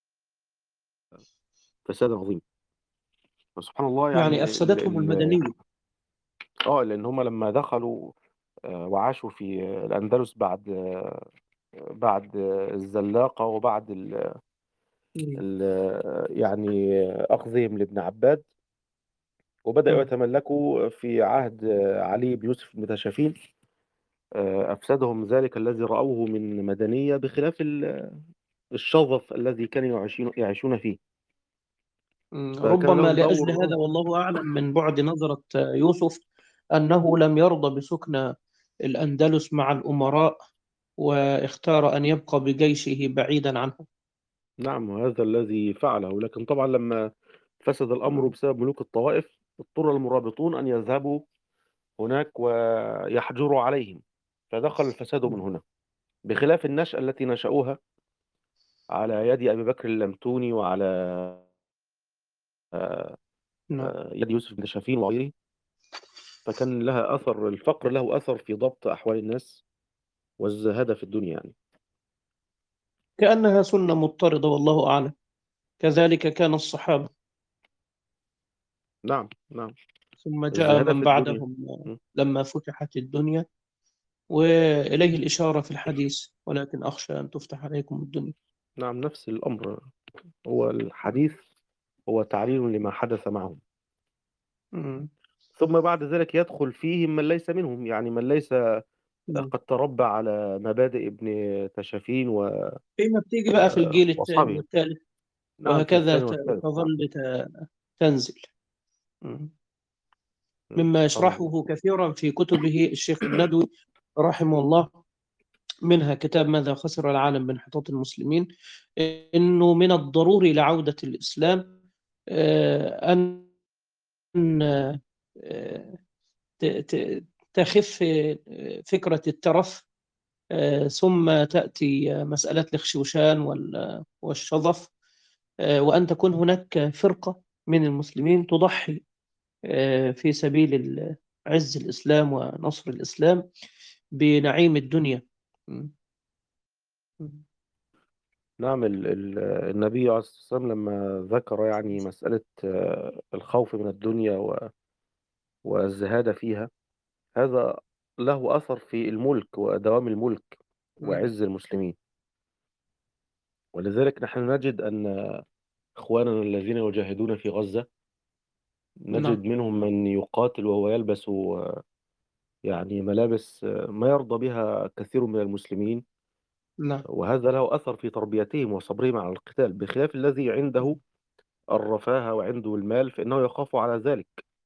فساد عظيم. فسبحان الله يعني يعني ال أفسدتهم ال المدنية. اه لأن هم لما دخلوا آه، وعاشوا في الأندلس بعد آه، بعد آه، الزلاقة وبعد ال مم. ال يعني أخذهم لابن عباد، وبدأوا مم. يتملكوا في عهد آه، علي بن يوسف بن تاشفين، آه، أفسدهم ذلك الذي رأوه من مدنية بخلاف ال- الشظف الذي كانوا يعيشون يعيشون فيه. مم. فكان ربما لهم لأجل دور. هذا والله أعلم من بعد نظرة يوسف أنه لم يرضى بسكن الأندلس مع الأمراء، واختار أن يبقى بجيشه بعيدا عنهم. نعم، وهذا الذي فعله، لكن طبعا لما فسد الأمر مم. بسبب ملوك الطوائف اضطر المرابطون أن يذهبوا هناك ويحجروا عليهم، فدخل الفساد من هنا، بخلاف النشأة التي نشأوها على يد أبي بكر اللمتوني وعلى آه، نعم. آه، يد يوسف بن شافين وغيره، فكان لها أثر، الفقر له أثر في ضبط أحوال الناس والزهادة في الدنيا يعني. كأنها سنة مضطردة والله أعلم. كذلك كان الصحابة، نعم نعم. ثم جاء الزهادة من في الدنيا. بعدهم م. لما فتحت الدنيا، وإليه الإشارة في الحديث: ولكن أخشى أن تفتح عليكم الدنيا. نعم، نفس الأمر، هو الحديث هو تعليل لما حدث معهم. مم. ثم بعد ذلك يدخل فيهم من ليس منهم، يعني من ليس نعم. قد تربى على مبادئ ابن تشافين و- فيما بتيجي بقى في الجيل الثاني وأصحابه. والثالث، نعم، في وهكذا الثاني ت- والثالث. نعم. تظل ت- تنزل. مم. م. مما سبحان الله. يشرحه كثيرا في كتبه الشيخ الندوي رحمه الله، منها كتاب ماذا خسر العالم بانحطاط المسلمين، إنه من الضروري لعودة الإسلام آه، أن آه، ت- ت- تخف آه، فكرة الترف، آه، ثم تأتي مسألة الاخشوشان وال- والشظف، آه، وأن تكون هناك فرقة من المسلمين تضحي آه، في سبيل ال- عز الإسلام ونصر الإسلام بنعيم الدنيا. م. م. نعم، ال- ال- النبي عليه الصلاة والسلام لما ذكر يعني مسألة آه، الخوف من الدنيا و- والزهادة فيها، هذا له أثر في الملك ودوام الملك م. وعز المسلمين. ولذلك نحن نجد أن إخواننا الذين يجاهدون في غزة، نجد نعم. منهم من يقاتل وهو يلبس آه، يعني ملابس آه، ما يرضى بها كثير من المسلمين، نعم. وهذا له أثر في تربيتهم وصبرهم على القتال، بخلاف الذي عنده الرفاهة وعنده المال فإنه يخاف على ذلك،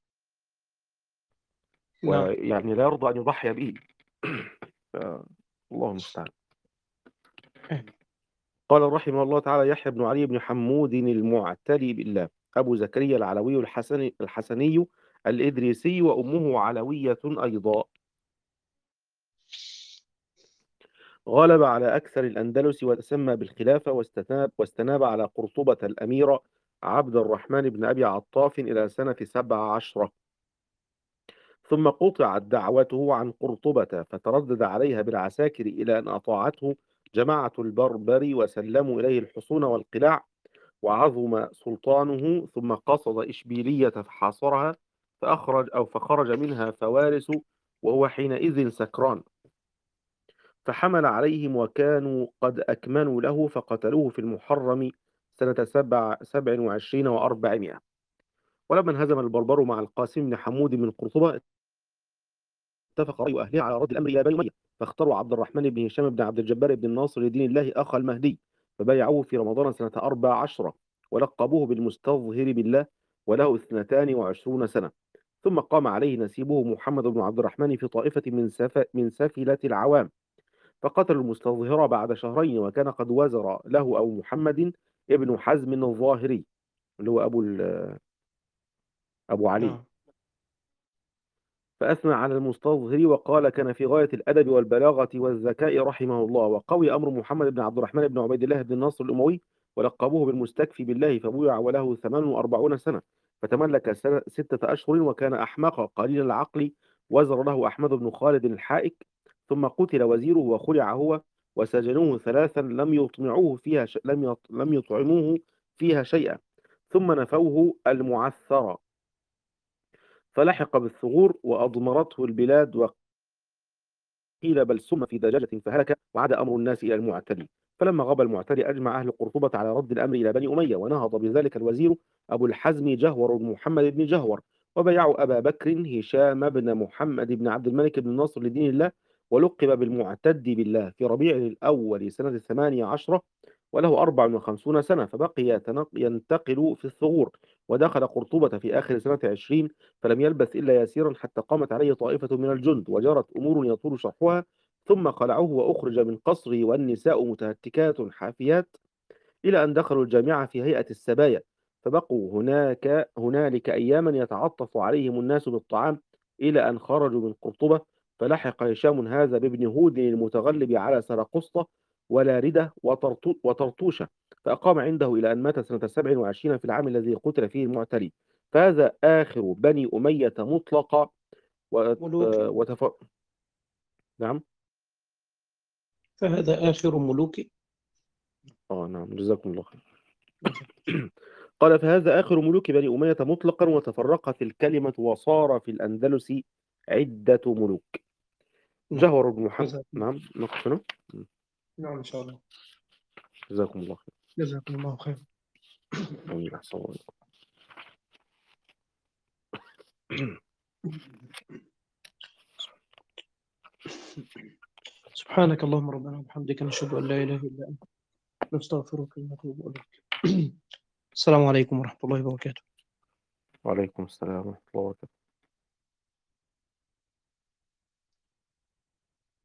نعم. ويعني لا يرضى أن يضحي به. ف- الله المستعان. قال رحمه الله تعالى: يحيى بن علي بن حمود المعتلي بالله، أبو زكريا العلوي الحسني الحسني الإدريسي، وأمه علوية أيضا. غلب على أكثر الأندلس وتسمى بالخلافة، واستناب, واستناب على قرطبة الأمير عبد الرحمن بن أبي عطاف إلى سنة سبع عشرة، ثم قطعت دعوته عن قرطبة، فتردد عليها بالعساكر إلى أن أطاعته جماعة البربر وسلموا إليه الحصون والقلاع، وعظم سلطانه، ثم قصد إشبيلية فحاصرها، فأخرج أو فخرج منها فوارس وهو حينئذ سكران، فحمل عليهم وكانوا قد أكمنوا له، فقتلوه في المحرم سنة سبع سبع وعشرين وأربعمائة. ولما انهزم البربر مع القاسم بن حمود من قرطبة اتفق رأي أهلها على رد الأمر إلى بني أمية، فاختاروا عبد الرحمن بن هشام بن عبد الجبار بن الناصر لدين الله أخا المهدي، فبايعوه في رمضان سنة أربع عشرة، ولقبوه بالمستظهر بالله، وله اثنتان وعشرون سنة. ثم قام عليه نسيبه محمد بن عبد الرحمن في طائفة من سف... من سفلة العوام، فقتلوا المستظهر بعد شهرين، وكان قد وزر له أبو محمد ابن حزم الظاهري اللي هو أبو ال- أبو علي، نعم. فأثنى على المستظهر وقال: كان في غاية الأدب والبلاغة والذكاء رحمه الله. وقوي أمر محمد بن عبد الرحمن بن عبيد الله بن الناصر الأموي، ولقبوه بالمستكفي بالله، فبويع وله ثمان وأربعون سنة، فتملك سنة ستة أشهر، وكان أحمق قليل العقل، وزر له أحمد بن خالد الحائك، ثم قتل وزيره وخلع هو، وسجنوه ثلاثا لم يطمعوه فيها ش... لم يط... لم يطعموه فيها شيئا، ثم نفوه المعثر، فلحق بالثغور وأضمرته البلاد، وقيل بل سم في دجاجة فهلك، وعاد أمر الناس إلى المعتدي. فلما غاب المعتدي أجمع أهل قرطبة على رد الأمر إلى بني أمية، ونهض بذلك الوزير أبو الحزم جهور بن محمد بن جهور، وبايعوا أبا بكر هشام بن محمد بن عبد الملك بن الناصر لدين الله، ولقب بالمعتد بالله في ربيع الأول سنة الثمانية عشرة، وله أربع وخمسون سنة، فبقي يتنق- ينتقل في الثغور، ودخل قرطبة في آخر سنة عشرين، فلم يلبث إلا يسيرا حتى قامت عليه طائفة من الجند، وجرت أمور يطول شرحها، ثم خلعوه وأخرج من قصره والنساء متهتكات حافيات، إلى أن دخلوا الجامعة في هيئة السبايا، فبقوا هناك هنالك أياما يتعطف عليهم الناس بالطعام، إلى أن خرجوا من قرطبة، فلحق هشام هذا بابن هود المتغلب على سرقسطة ولاردة وطرطو- وطرطوشة، فأقام عنده إلى أن مات سنة سبع وعشرين في العام الذي قتل فيه المعتلي. فهذا آخر بني أمية مطلقة. وت... ملوك. وتف... نعم. فهذا آخر ملوك. آه نعم، جزاكم الله خير. قال: فهذا آخر ملوك بني أمية مطلقا، وتفرقت الكلمة، وصار في الأندلس عدة ملوك. نعم. جهور بن محمد. جزاكم نعم، نقص هنا. نعم إن شاء الله. جزاكم الله خير. جزاكم الله خير. آمين. أحسن الله إليكم. سبحانك اللهم ربنا وبحمدك، نشهد أن لا إله إلا أنت، نستغفرك ونتوب إليك. السلام عليكم ورحمة الله وبركاته. وعليكم السلام ورحمة الله وبركاته.